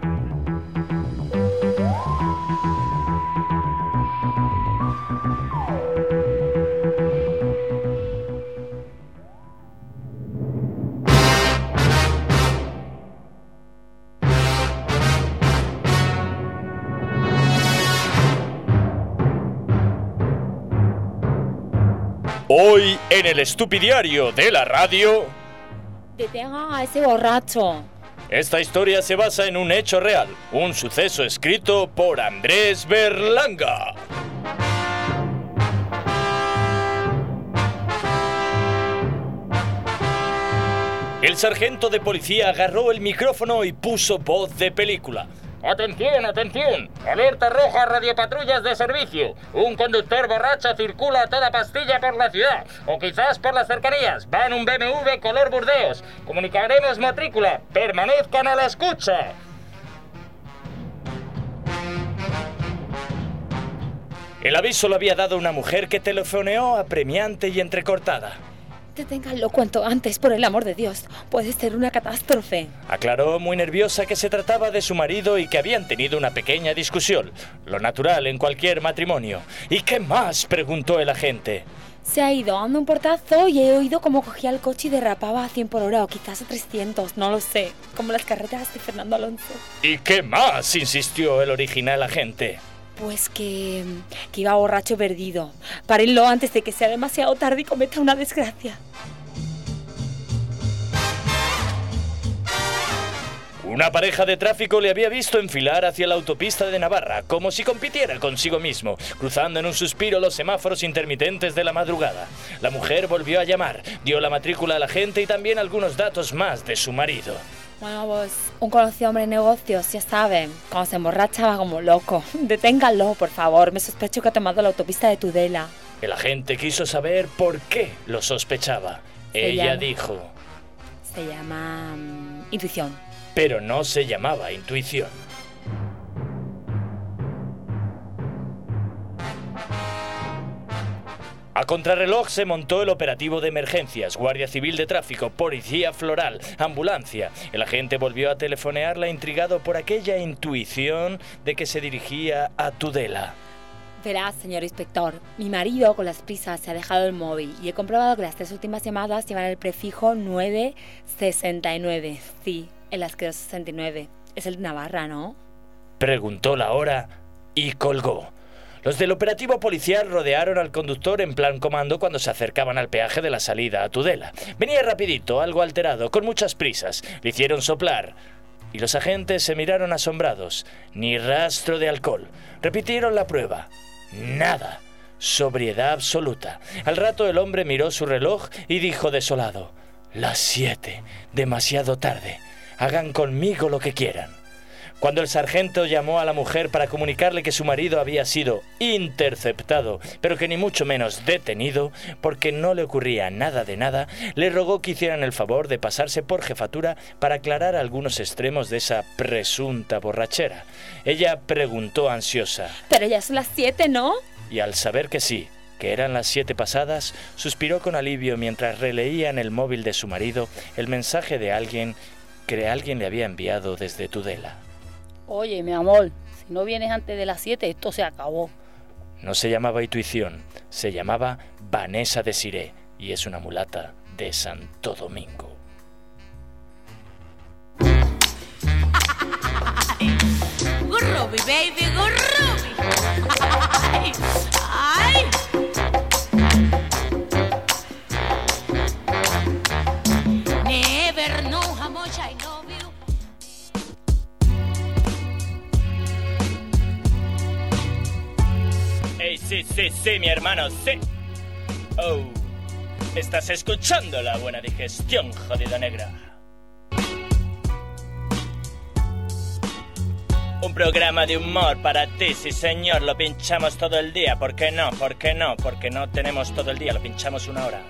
Hoy en el Estupidiario de la radio... Detengan a ese borracho. Esta historia se basa en un hecho real, un suceso escrito por Andrés Berlanga. El sargento de policía agarró el micrófono y puso voz de película. ¡Atención, atención! ¡Alerta roja, radiopatrullas de servicio! Un conductor borracho circula a toda pastilla por la ciudad, o quizás por las cercanías. Va en un BMW color Burdeos. Comunicaremos matrícula. Permanezcan a la escucha. El aviso lo había dado una mujer que telefoneó apremiante y entrecortada. Deténganlo cuanto antes, por el amor de Dios. Puede ser una catástrofe. Aclaró muy nerviosa que se trataba de su marido y que habían tenido una pequeña discusión. Lo natural en cualquier matrimonio. ¿Y qué más?, preguntó el agente. Se ha ido dando un portazo y he oído cómo cogía el coche y derrapaba a 100 por hora o quizás a 300, no lo sé. Como las carreteras de Fernando Alonso. ¿Y qué más?, insistió el original agente. Pues que iba borracho perdido. Párenlo antes de que sea demasiado tarde y cometa una desgracia. Una pareja de tráfico le había visto enfilar hacia la autopista de Navarra, como si compitiera consigo mismo, cruzando en un suspiro los semáforos intermitentes de la madrugada. La mujer volvió a llamar, dio la matrícula a la agente y también algunos datos más de su marido. Bueno, pues un conocido hombre de negocios, ya saben, cuando se emborracha va como loco. Deténganlo, por favor, me sospecho que ha tomado la autopista de Tudela. El agente quiso saber por qué lo sospechaba. Ella dijo... Se llama... intuición. Pero no se llamaba intuición. A contrarreloj se montó el operativo de emergencias, Guardia Civil de Tráfico, Policía Floral, ambulancia. El agente volvió a telefonearla intrigado por aquella intuición de que se dirigía a Tudela. Verás, señor inspector, mi marido con las prisas se ha dejado el móvil y he comprobado que las 3 últimas llamadas llevan el prefijo 969. Sí, el asqueroso 69. Es el de Navarra, ¿no? Preguntó la hora y colgó. Los del operativo policial rodearon al conductor en plan comando cuando se acercaban al peaje de la salida a Tudela. Venía rapidito, algo alterado, con muchas prisas. Le hicieron soplar. Y los agentes se miraron asombrados. Ni rastro de alcohol. Repitieron la prueba. Nada. Sobriedad absoluta. Al rato el hombre miró su reloj y dijo desolado: las 7. Demasiado tarde. Hagan conmigo lo que quieran. Cuando el sargento llamó a la mujer para comunicarle que su marido había sido interceptado, pero que ni mucho menos detenido, porque no le ocurría nada de nada, le rogó que hicieran el favor de pasarse por jefatura para aclarar algunos extremos de esa presunta borrachera. Ella preguntó ansiosa: Pero ya son las 7, ¿no? Y al saber que sí, que eran las 7 pasadas, suspiró con alivio mientras releía en el móvil de su marido el mensaje de alguien que alguien le había enviado desde Tudela. Oye, mi amor, si no vienes antes de las 7, esto se acabó. No se llamaba intuición, se llamaba Vanessa Desiré y es una mulata de Santo Domingo. Gurrubi, baby, gurrubi. Ay. Never know how much I love you. ¡Ey, sí, mi hermano, sí! ¡Oh! Estás escuchando La Buena Digestión, jodida negra. Un programa de humor para ti, sí señor, lo pinchamos todo el día. ¿Por qué no? ¿Por qué no? Porque no tenemos todo el día, lo pinchamos 1 hora.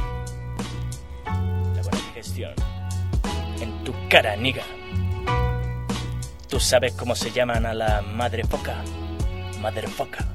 La Buena Digestión. En tu cara, niga. ¿Tú sabes cómo se llaman a la madre foca? Madre foca.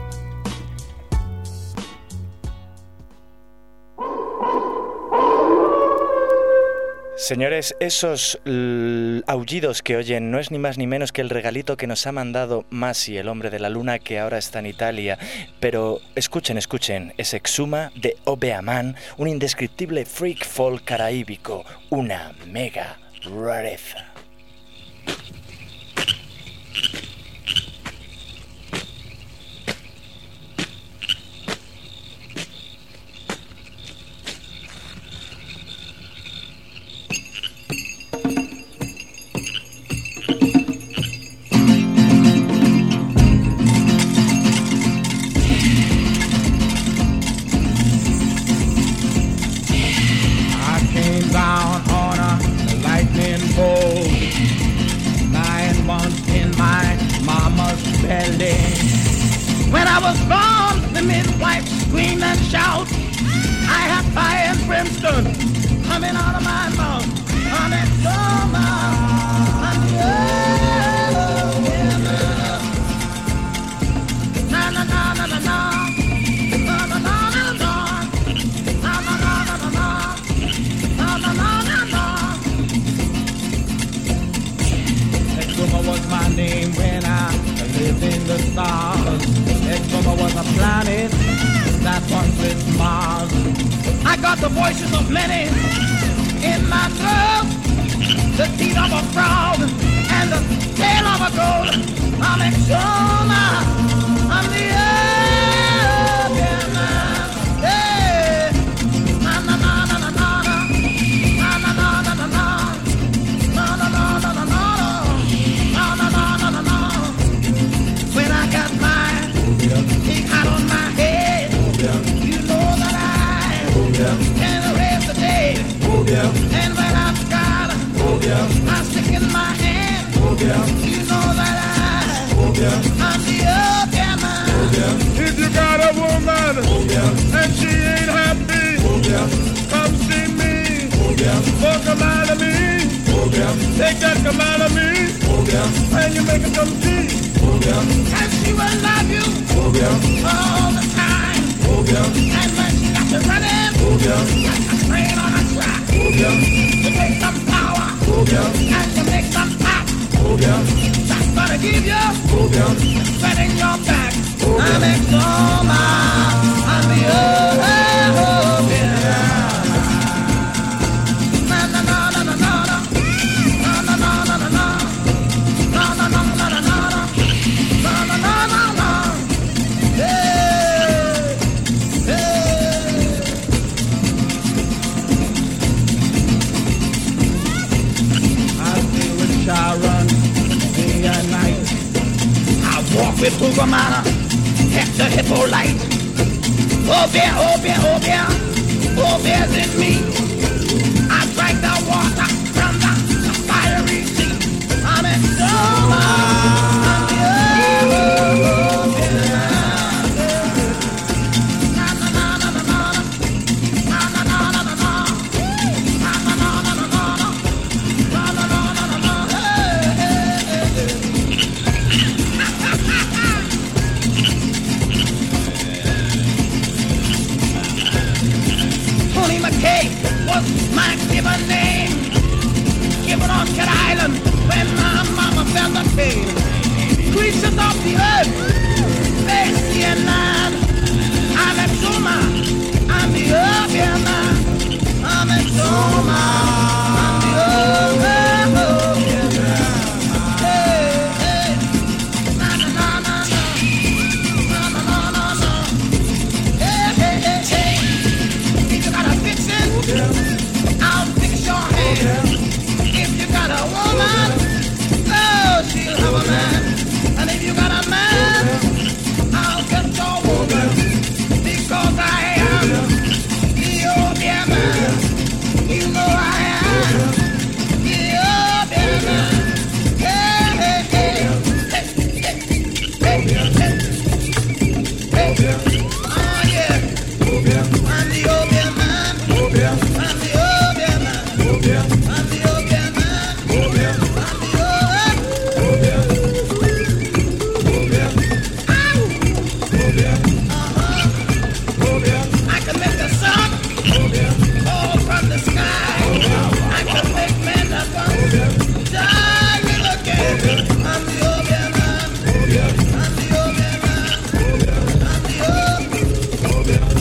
Señores, esos aullidos que oyen no es ni más ni menos que el regalito que nos ha mandado Masi, el hombre de la luna que ahora está en Italia. Pero escuchen, es Exuma de Obeaman, un indescriptible freak folk caraíbico, una mega rareza. I was born, the midwife scream and shout. I have fire and brimstone coming out of my mouth. I'm at summer. I'm na na na na na na. Exuma was my name when I lived in the stars. Exuma was a planet that once with Mars. I got the voices of many in my throat, the teeth of a frog and the tail of a goat. I'm Exuma, I'm the urban man. Hey, na na na na na na na na na na na na. When I got my big hat on my head, you know that I can raise the dead. And when I've got my stick in my hand, you know that I'm the opium man. If you got a woman and she ain't happy, come see me. For command of me. Take that command of me, and you make her come see. And she will love you all the time. And when she got you running, like a train on a track, you take some power and you make some pop. That's gonna give you sweat in your back. I'm Exuma, I'm the opium. Na na na na na na. Sharon, day and night. I walk with Ugamana, Hector Hippolyte. Oh bear, oh bear, oh bear, oh bear's in me. I drank the water from the fiery sea. I'm Exuma, I'm the na na na na na na na na na na na na. Tony McKay was my given name, given on Cat Island when my mama felt the pain. Creatures of the earth, they sea and land. I'm Exuma, I'm the opium man. I'm Exuma, I'm the opium man. Hey, hey, na na na na na na na na na. Hey, hey, hey, hey. If you gotta fix it, I'll fix your head. If you got a woman, oh, she'll have a man. And if you got a man, I'll get your woman. Because I am the opium man. You know I am the opium man. Hey, hey, hey. Hey, hey, hey, hey. Oh, yeah. I'm the opium man. I'm the opium man. I'm the opium man. I'm the opium. I can make the sun fall from the sky. I can make men die again. I'm the opium man. I'm the opium man. I'm the opium.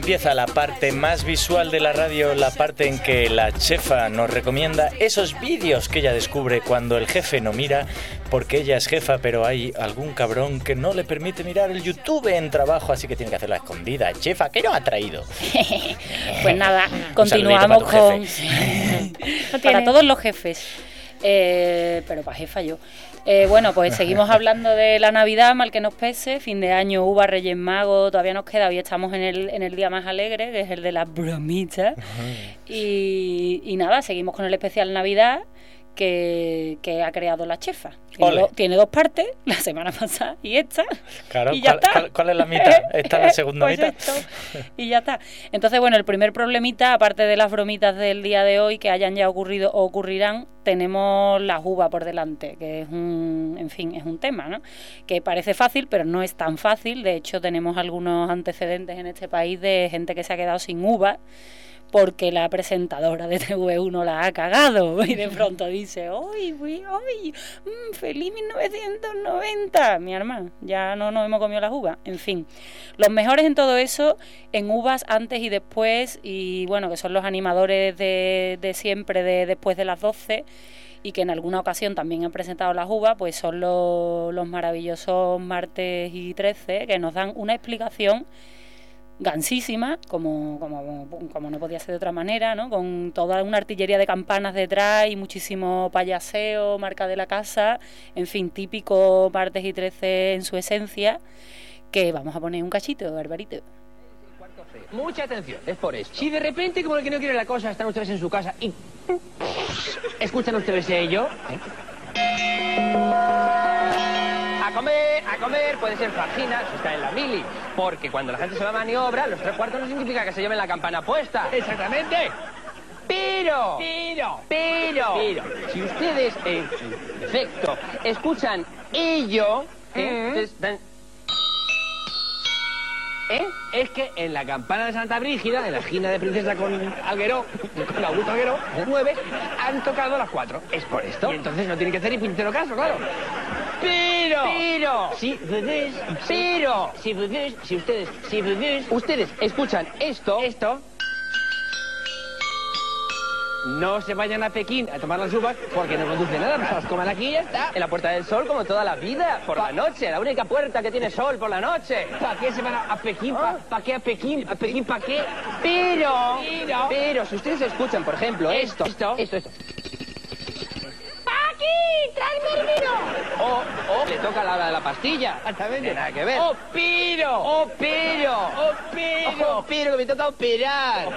empieza la parte más visual de la radio, la parte en que la chefa nos recomienda esos vídeos que ella descubre cuando el jefe no mira, porque ella es jefa, pero hay algún cabrón que no le permite mirar el YouTube en trabajo, así que tiene que hacerlo a escondida. Chefa, ¿qué nos ha traído? Pues nada, continuamos con... para todos los jefes. Pero para jefa yo. Bueno, pues seguimos hablando de la Navidad, mal que nos pese, fin de año, uvas, Reyes Magos, todavía nos queda, hoy estamos en el día más alegre, que es el de las bromitas. Y nada, seguimos con el especial Navidad que ha creado la chefa. Tiene dos partes, la semana pasada y esta. Claro, y ya está. ¿Cuál es la mitad? Esta es la segunda pues mitad. Esto, y ya está. Entonces, bueno, el primer problemita, aparte de las bromitas del día de hoy que hayan ya ocurrido o ocurrirán, tenemos las uvas por delante, que es un tema, ¿no? Que parece fácil, pero no es tan fácil. De hecho, tenemos algunos antecedentes en este país de gente que se ha quedado sin uvas porque la presentadora de TV1 la ha cagado y de pronto dice feliz 1990, mi hermano, ya no nos hemos comido las uvas. En fin, los mejores en todo eso, en uvas antes y después, y bueno, que son los animadores de siempre, de después de las 12, y que en alguna ocasión también han presentado las uvas, pues son los maravillosos Martes y 13, que nos dan una explicación gansísima, como no podía ser de otra manera, ¿no? Con toda una artillería de campanas detrás y muchísimo payaseo, marca de la casa, en fin, típico Martes y 13 en su esencia, que vamos a poner un cachito, Barbarito. Mucha atención, es por esto. Si de repente, como el que no quiere la cosa, están ustedes en su casa y... ¿escuchan ustedes ello? A comer, puede ser vagina, si está en la mili. Porque cuando la gente se va a maniobra, los 3/4 no significa que se lleven la campana puesta. Exactamente. Pero, si ustedes, en efecto, escuchan ello, es que en la campana de Santa Brígida, en la esquina de Princesa con Alguero, con Augusto Alguero, 9, han tocado las 4. Es por esto. Y entonces no tienen que hacer ni puñetero caso, claro. Pero, si ustedes escuchan esto, no se vayan a Pekín a tomar las uvas porque no conduce nada, pues las coman aquí y ya está, en la Puerta del Sol como toda la vida, por la noche, la única puerta que tiene sol por la noche. ¿Para qué se van a Pekín? ¿Para qué a Pekín? ¿A Pekín para qué? Pero, si ustedes escuchan, por ejemplo, esto. ¡Aquí! ¡Tráeme el vino! O le toca la hora de la pastilla. Exactamente. Nada que ver. Pero, que me toca operar.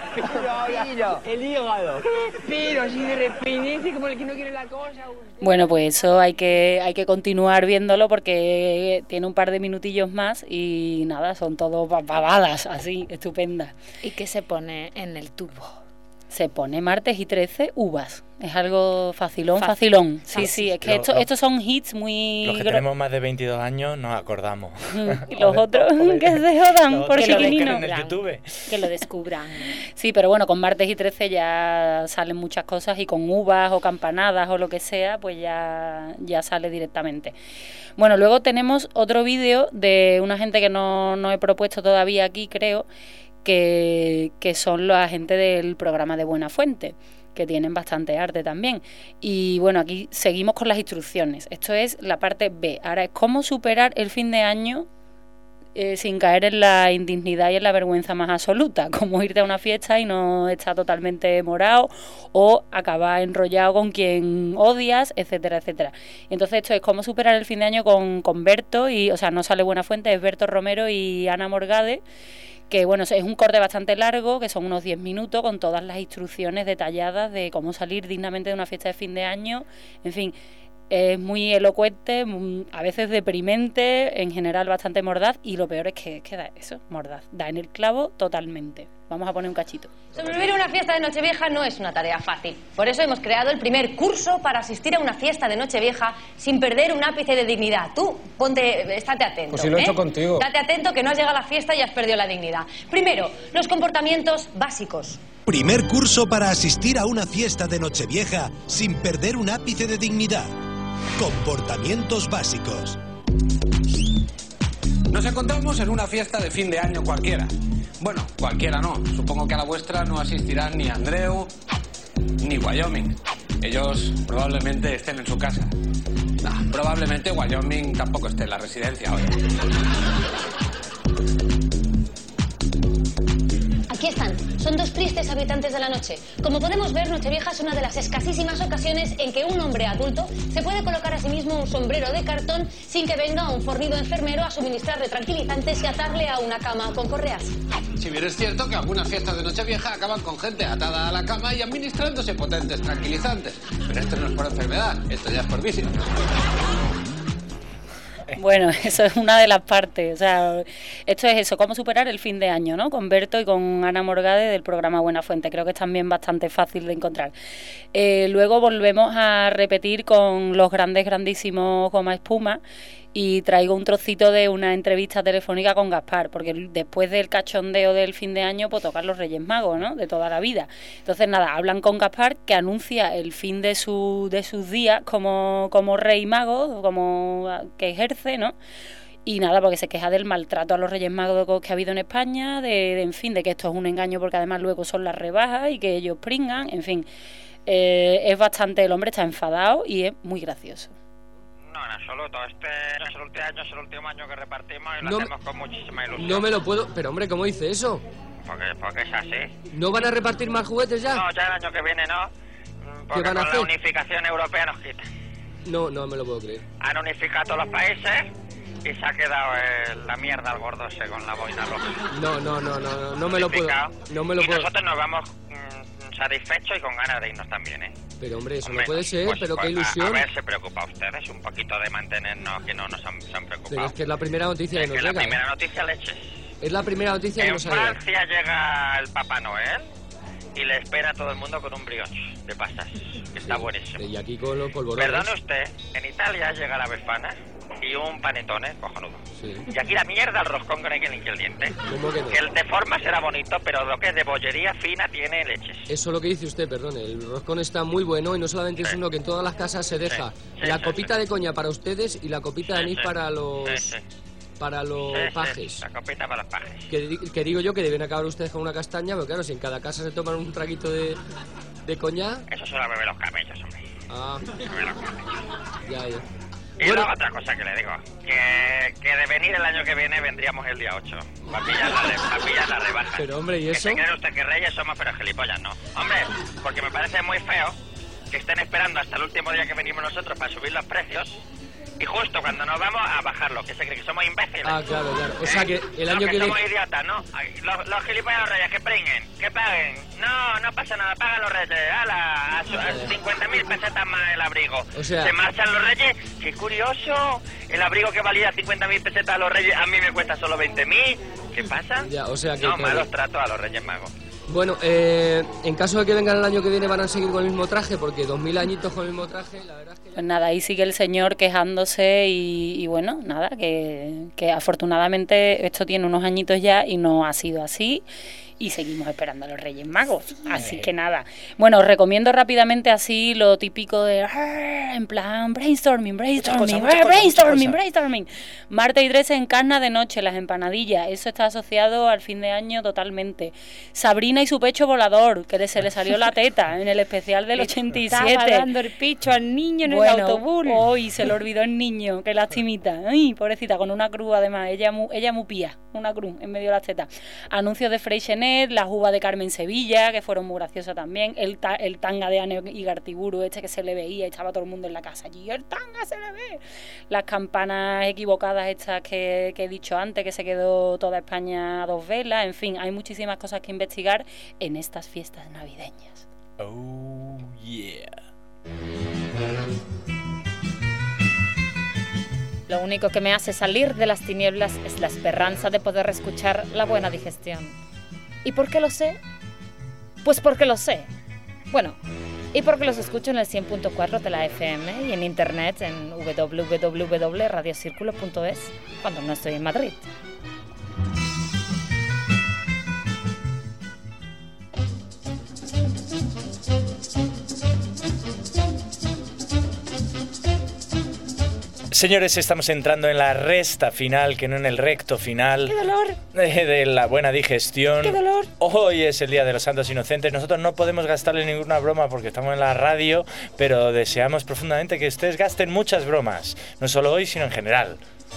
El hígado. Pero, si de repente, como el que no quiere la cosa... Bueno, pues eso hay que continuar viéndolo porque tiene un par de minutillos más y nada, son todo pavadas así, estupendas. ¿Y qué se pone en el tubo? Se pone Martes y 13 uvas. Es algo facilón. Sí, es que estos son hits muy... Los que tenemos más de 22 años nos acordamos. Y los otros que se jodan por chiquinino. Que lo descubran. Sí, pero bueno, con Martes y 13 ya salen muchas cosas y con uvas o campanadas o lo que sea, pues ya sale directamente. Bueno, luego tenemos otro vídeo de una gente que no he propuesto todavía aquí, creo, que son la gente del programa de Buena Fuente, que tienen bastante arte también. Y bueno, aquí seguimos con las instrucciones. Esto es la parte B. Ahora es cómo superar el fin de año sin caer en la indignidad y en la vergüenza más absoluta, como irte a una fiesta y no estar totalmente morado o acabar enrollado con quien odias, etcétera, etcétera. Y entonces esto es cómo superar el fin de año con Berto, y, o sea, no sale Buena Fuente, es Berto Romero y Ana Morgade, que bueno, es un corte bastante largo, que son unos 10 minutos, con todas las instrucciones detalladas de cómo salir dignamente de una fiesta de fin de año. En fin, es muy elocuente, a veces deprimente, en general bastante mordaz, y lo peor es que da eso, mordaz, da en el clavo totalmente. Vamos a poner un cachito. Sobrevivir a una fiesta de Nochevieja no es una tarea fácil. Por eso hemos creado el primer curso para asistir a una fiesta de Nochevieja sin perder un ápice de dignidad. Tú, estate atento. Pues si lo he hecho contigo. Date atento que no has llegado a la fiesta y has perdido la dignidad. Primero, los comportamientos básicos. Primer curso para asistir a una fiesta de Nochevieja sin perder un ápice de dignidad. Comportamientos básicos. Nos encontramos en una fiesta de fin de año cualquiera. Bueno, cualquiera no. Supongo que a la vuestra no asistirán ni Andreu ni Wyoming. Ellos probablemente estén en su casa. Probablemente Wyoming tampoco esté en la residencia hoy. Aquí están, son dos tristes habitantes de la noche. Como podemos ver, Nochevieja es una de las escasísimas ocasiones en que un hombre adulto se puede colocar a sí mismo un sombrero de cartón sin que venga un fornido enfermero a suministrarle tranquilizantes y atarle a una cama con correas. Si bien es cierto que algunas fiestas de Nochevieja acaban con gente atada a la cama y administrándose potentes tranquilizantes. Pero esto no es por enfermedad, esto ya es por vicio. Bueno, eso es una de las partes. O sea, esto es eso, cómo superar el fin de año, ¿no? Con Berto y con Ana Morgade del programa Buena Fuente. Creo que es también bastante fácil de encontrar. Luego volvemos a repetir con los grandísimos Goma Espuma. Y traigo un trocito de una entrevista telefónica con Gaspar, porque después del cachondeo del fin de año, pues tocan los Reyes Magos, ¿no? De toda la vida. Entonces, nada, hablan con Gaspar, que anuncia el fin de sus días como rey mago, como que ejerce, ¿no? Y nada, porque se queja del maltrato a los Reyes Magos que ha habido en España, en fin, de que esto es un engaño porque además luego son las rebajas y que ellos pringan, en fin. Es bastante, el hombre está enfadado y es muy gracioso. No, en absoluto. Este no es el último año que repartimos y lo hacemos con muchísima ilusión. No me lo puedo... Pero hombre, ¿cómo dice eso? Porque es así. ¿No van a repartir más juguetes ya? No, ya el año que viene no. Porque ¿Qué van a hacer? la unificación europea nos quita. No me lo puedo creer. Han unificado todos los países y se ha quedado la mierda al gordo ese con la boina roja. No me lo puedo... Y nosotros nos vamos satisfechos y con ganas de irnos también, ¿eh? Pero hombre, eso no puede ser, pero qué ilusión. A ver, se preocupa ustedes un poquito de mantenernos, que no nos han preocupado. Pero es que es la primera noticia que nos llega. Es la primera noticia, leches. Es la primera noticia que nos llega. En Francia llega el Papá Noel y le espera a todo el mundo con un brioche de pasas, que está buenísimo. Y aquí con los polvorones. Perdone usted, en Italia llega la Befana y un panetone cojonudo. Sí. Y aquí la mierda, el roscón con el que limpia el diente. ¿Cómo que no? Que el de forma será bonito, pero lo que es de bollería fina tiene leches. Eso es lo que dice usted, perdone. El roscón está muy bueno y no solamente es uno, que en todas las casas se deja la copita de coña para ustedes y la copita de anís para los... Para los pajes. La copita para los pajes. Que digo yo que deben acabar ustedes con una castaña, pero claro, si en cada casa se toman un traguito de coña... Eso solo bebe los camellos, hombre. Ah. Bebe los camellos. Ya. Y luego otra cosa que le digo, que de venir el año que viene vendríamos el día 8, para pillar la rebaja. Pero hombre, ¿y eso? ¿Se cree usted que reyes somos pero gilipollas? No. Hombre, porque me parece muy feo que estén esperando hasta el último día que venimos nosotros para subir los precios y justo cuando nos vamos a bajarlo, que se cree que somos imbéciles. Ah, claro. O sea que el año que viene... somos idiotas, ¿no? Los gilipollas, los reyes, que pringuen, que paguen. No pasa nada, pagan los reyes. A 50.000 pesetas más el abrigo. O sea... Se marchan los reyes, qué curioso. El abrigo que valía 50.000 pesetas a los reyes, a mí me cuesta solo 20.000. ¿Qué pasa? Ya, o sea que... No, malos tratos a los reyes magos. Bueno, en caso de que vengan el año que viene van a seguir con el mismo traje, porque 2000 añitos con el mismo traje, la verdad es que... Pues nada, ahí sigue el señor quejándose y bueno, nada, que afortunadamente esto tiene unos añitos ya y no ha sido así y seguimos esperando a los Reyes Magos, así que nada. Bueno, os recomiendo rápidamente así lo típico de en plan brainstorming. Martes y 13 en Carna de noche, las empanadillas, eso está asociado al fin de año totalmente. Sabrina y su pecho volador, que se le salió la teta en el especial del 87. Estaba dando el picho al niño en el autobús. Hoy se le olvidó el niño, qué lastimita. Ay, pobrecita, con una cruz además, ella muy pía, una cruz en medio de las tetas. Anuncios de Freixenet, las uvas de Carmen Sevilla, que fueron muy graciosas también, el tanga de Ane Igartiburu, que se le veía, estaba todo el mundo en la casa allí, el tanga se le ve. Las campanas equivocadas estas que he dicho antes, que se quedó toda España a 2 velas, en fin, hay muchísimas cosas que investigar en estas fiestas navideñas. Oh, yeah. Lo único que me hace salir de las tinieblas es la esperanza de poder escuchar la buena digestión. ¿Y por qué lo sé? Pues porque lo sé. Bueno, y porque los escucho en el 100.4 de la FM y en internet en www.radiocirculo.es cuando no estoy en Madrid. Señores, estamos entrando en la recta final, que no en el recto final. ¡Qué dolor! De la buena digestión. ¡Qué dolor! Hoy es el Día de los Santos Inocentes. Nosotros no podemos gastarle ninguna broma porque estamos en la radio, pero deseamos profundamente que ustedes gasten muchas bromas. No solo hoy, sino en general.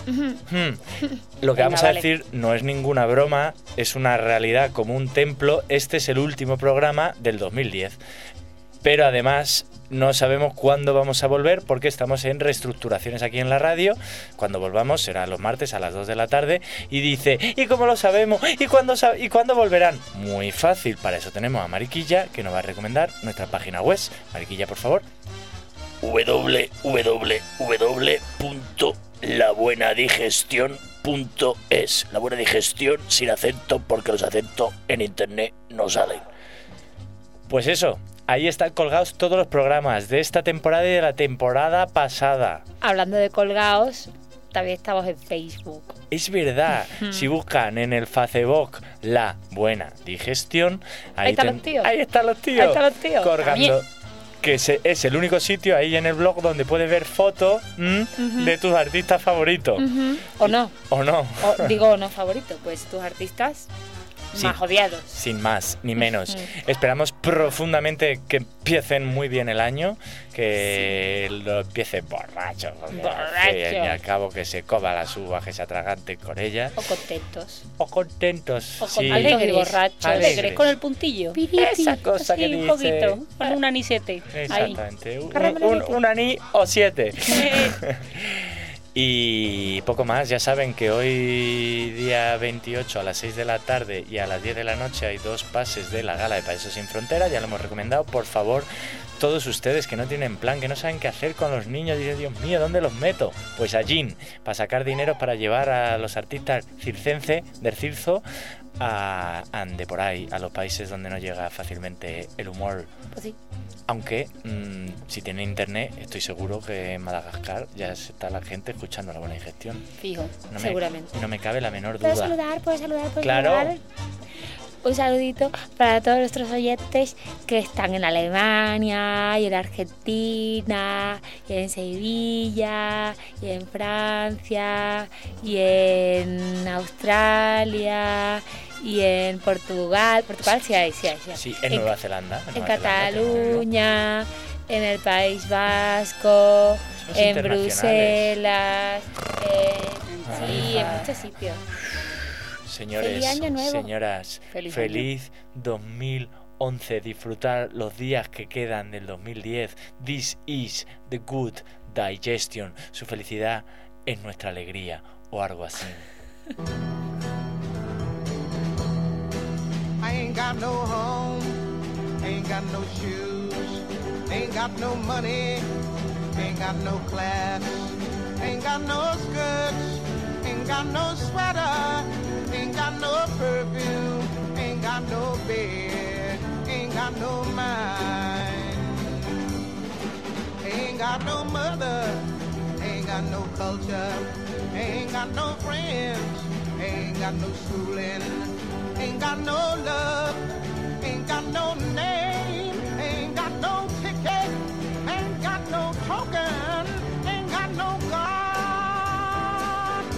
Lo que vamos a decir no es ninguna broma, es una realidad como un templo. Este es el último programa del 2010. Pero además no sabemos cuándo vamos a volver porque estamos en reestructuraciones aquí en la radio. Cuando volvamos será los martes a las 2 de la tarde. Y dice, ¿y cómo lo sabemos? ¿Y cuándo volverán? Muy fácil, para eso tenemos a Mariquilla, que nos va a recomendar nuestra página web. Mariquilla, por favor. www.labuenadigestión.es. La buena digestión sin acento, porque los acentos en internet no salen. Pues eso, ahí están colgados todos los programas de esta temporada y de la temporada pasada. Hablando de colgados, también estamos en Facebook. Es verdad, si buscan en el Facebook La Buena Digestión, ahí están los tíos. Ahí están los tíos. Ahí están los tíos. Colgando. Que es el único sitio ahí en el blog donde puedes ver fotos de tus artistas favoritos. O no. O no. Digo, no favorito, pues tus artistas más odiados. Sin más ni menos. Esperamos profundamente que empiecen muy bien el año, que lo empiecen borrachos. Y al cabo que se coma las uvas, que se atragante con ellas. O contentos. O contentos. O alegres, borrachos. Alegres, con el puntillo. Esa cosa que un dice. poquito, con un anisete. Exactamente. Un aní o 7. Y poco más, ya saben que hoy día 28 a las 6 de la tarde y a las 10 de la noche hay 2 pases de la Gala de Payasos Sin Fronteras, ya lo hemos recomendado. Por favor, todos ustedes que no tienen plan, que no saben qué hacer con los niños, dicen, Dios mío, ¿dónde los meto? Pues allí, para sacar dinero para llevar a los artistas circenses del Cirzo ande por ahí, a los países donde no llega fácilmente el humor. Pues sí. Aunque, si tienen internet, estoy seguro que en Madagascar ya está la gente escuchando La Buena Digestión. Fijo, seguramente. No me cabe la menor duda. ¿Puedo saludar? Claro. Un saludito para todos nuestros oyentes que están en Alemania, y en Argentina, y en Sevilla, y en Francia, y en Australia, y en Portugal. Portugal sí hay. Sí, en Nueva Zelanda. En Cataluña, en el País Vasco, en Bruselas, en muchos sitios. Señores, feliz año nuevo. Señoras, feliz 2011. Disfrutar los días que quedan del 2010. This is the good digestion. Su felicidad es nuestra alegría, o algo así. I ain't got no home, ain't got no shoes, ain't got no money, ain't got no class, ain't got no skirts, ain't got no sweater, ain't got no perfume, ain't got no bed, ain't got no mind, ain't got no mother, ain't got no culture, ain't got no friends, ain't got no schooling, ain't got no love, ain't got no name, ain't got no ticket, ain't got no token, ain't got no God.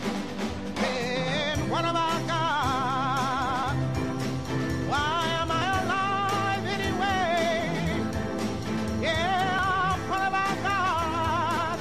And what have I got? Why am I alive anyway? Yeah, what have I got?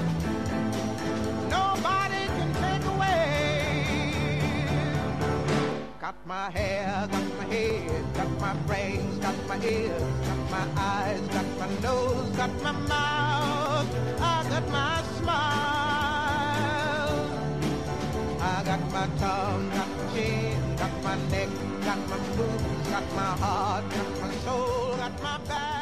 Nobody can take away. Got my hair, got my head, got my brains, got my ears, got my eyes, got my nose, got my mouth, I got my smile. I got my tongue, got my chin, got my neck, got my boobs, got my heart, got my soul, got my back.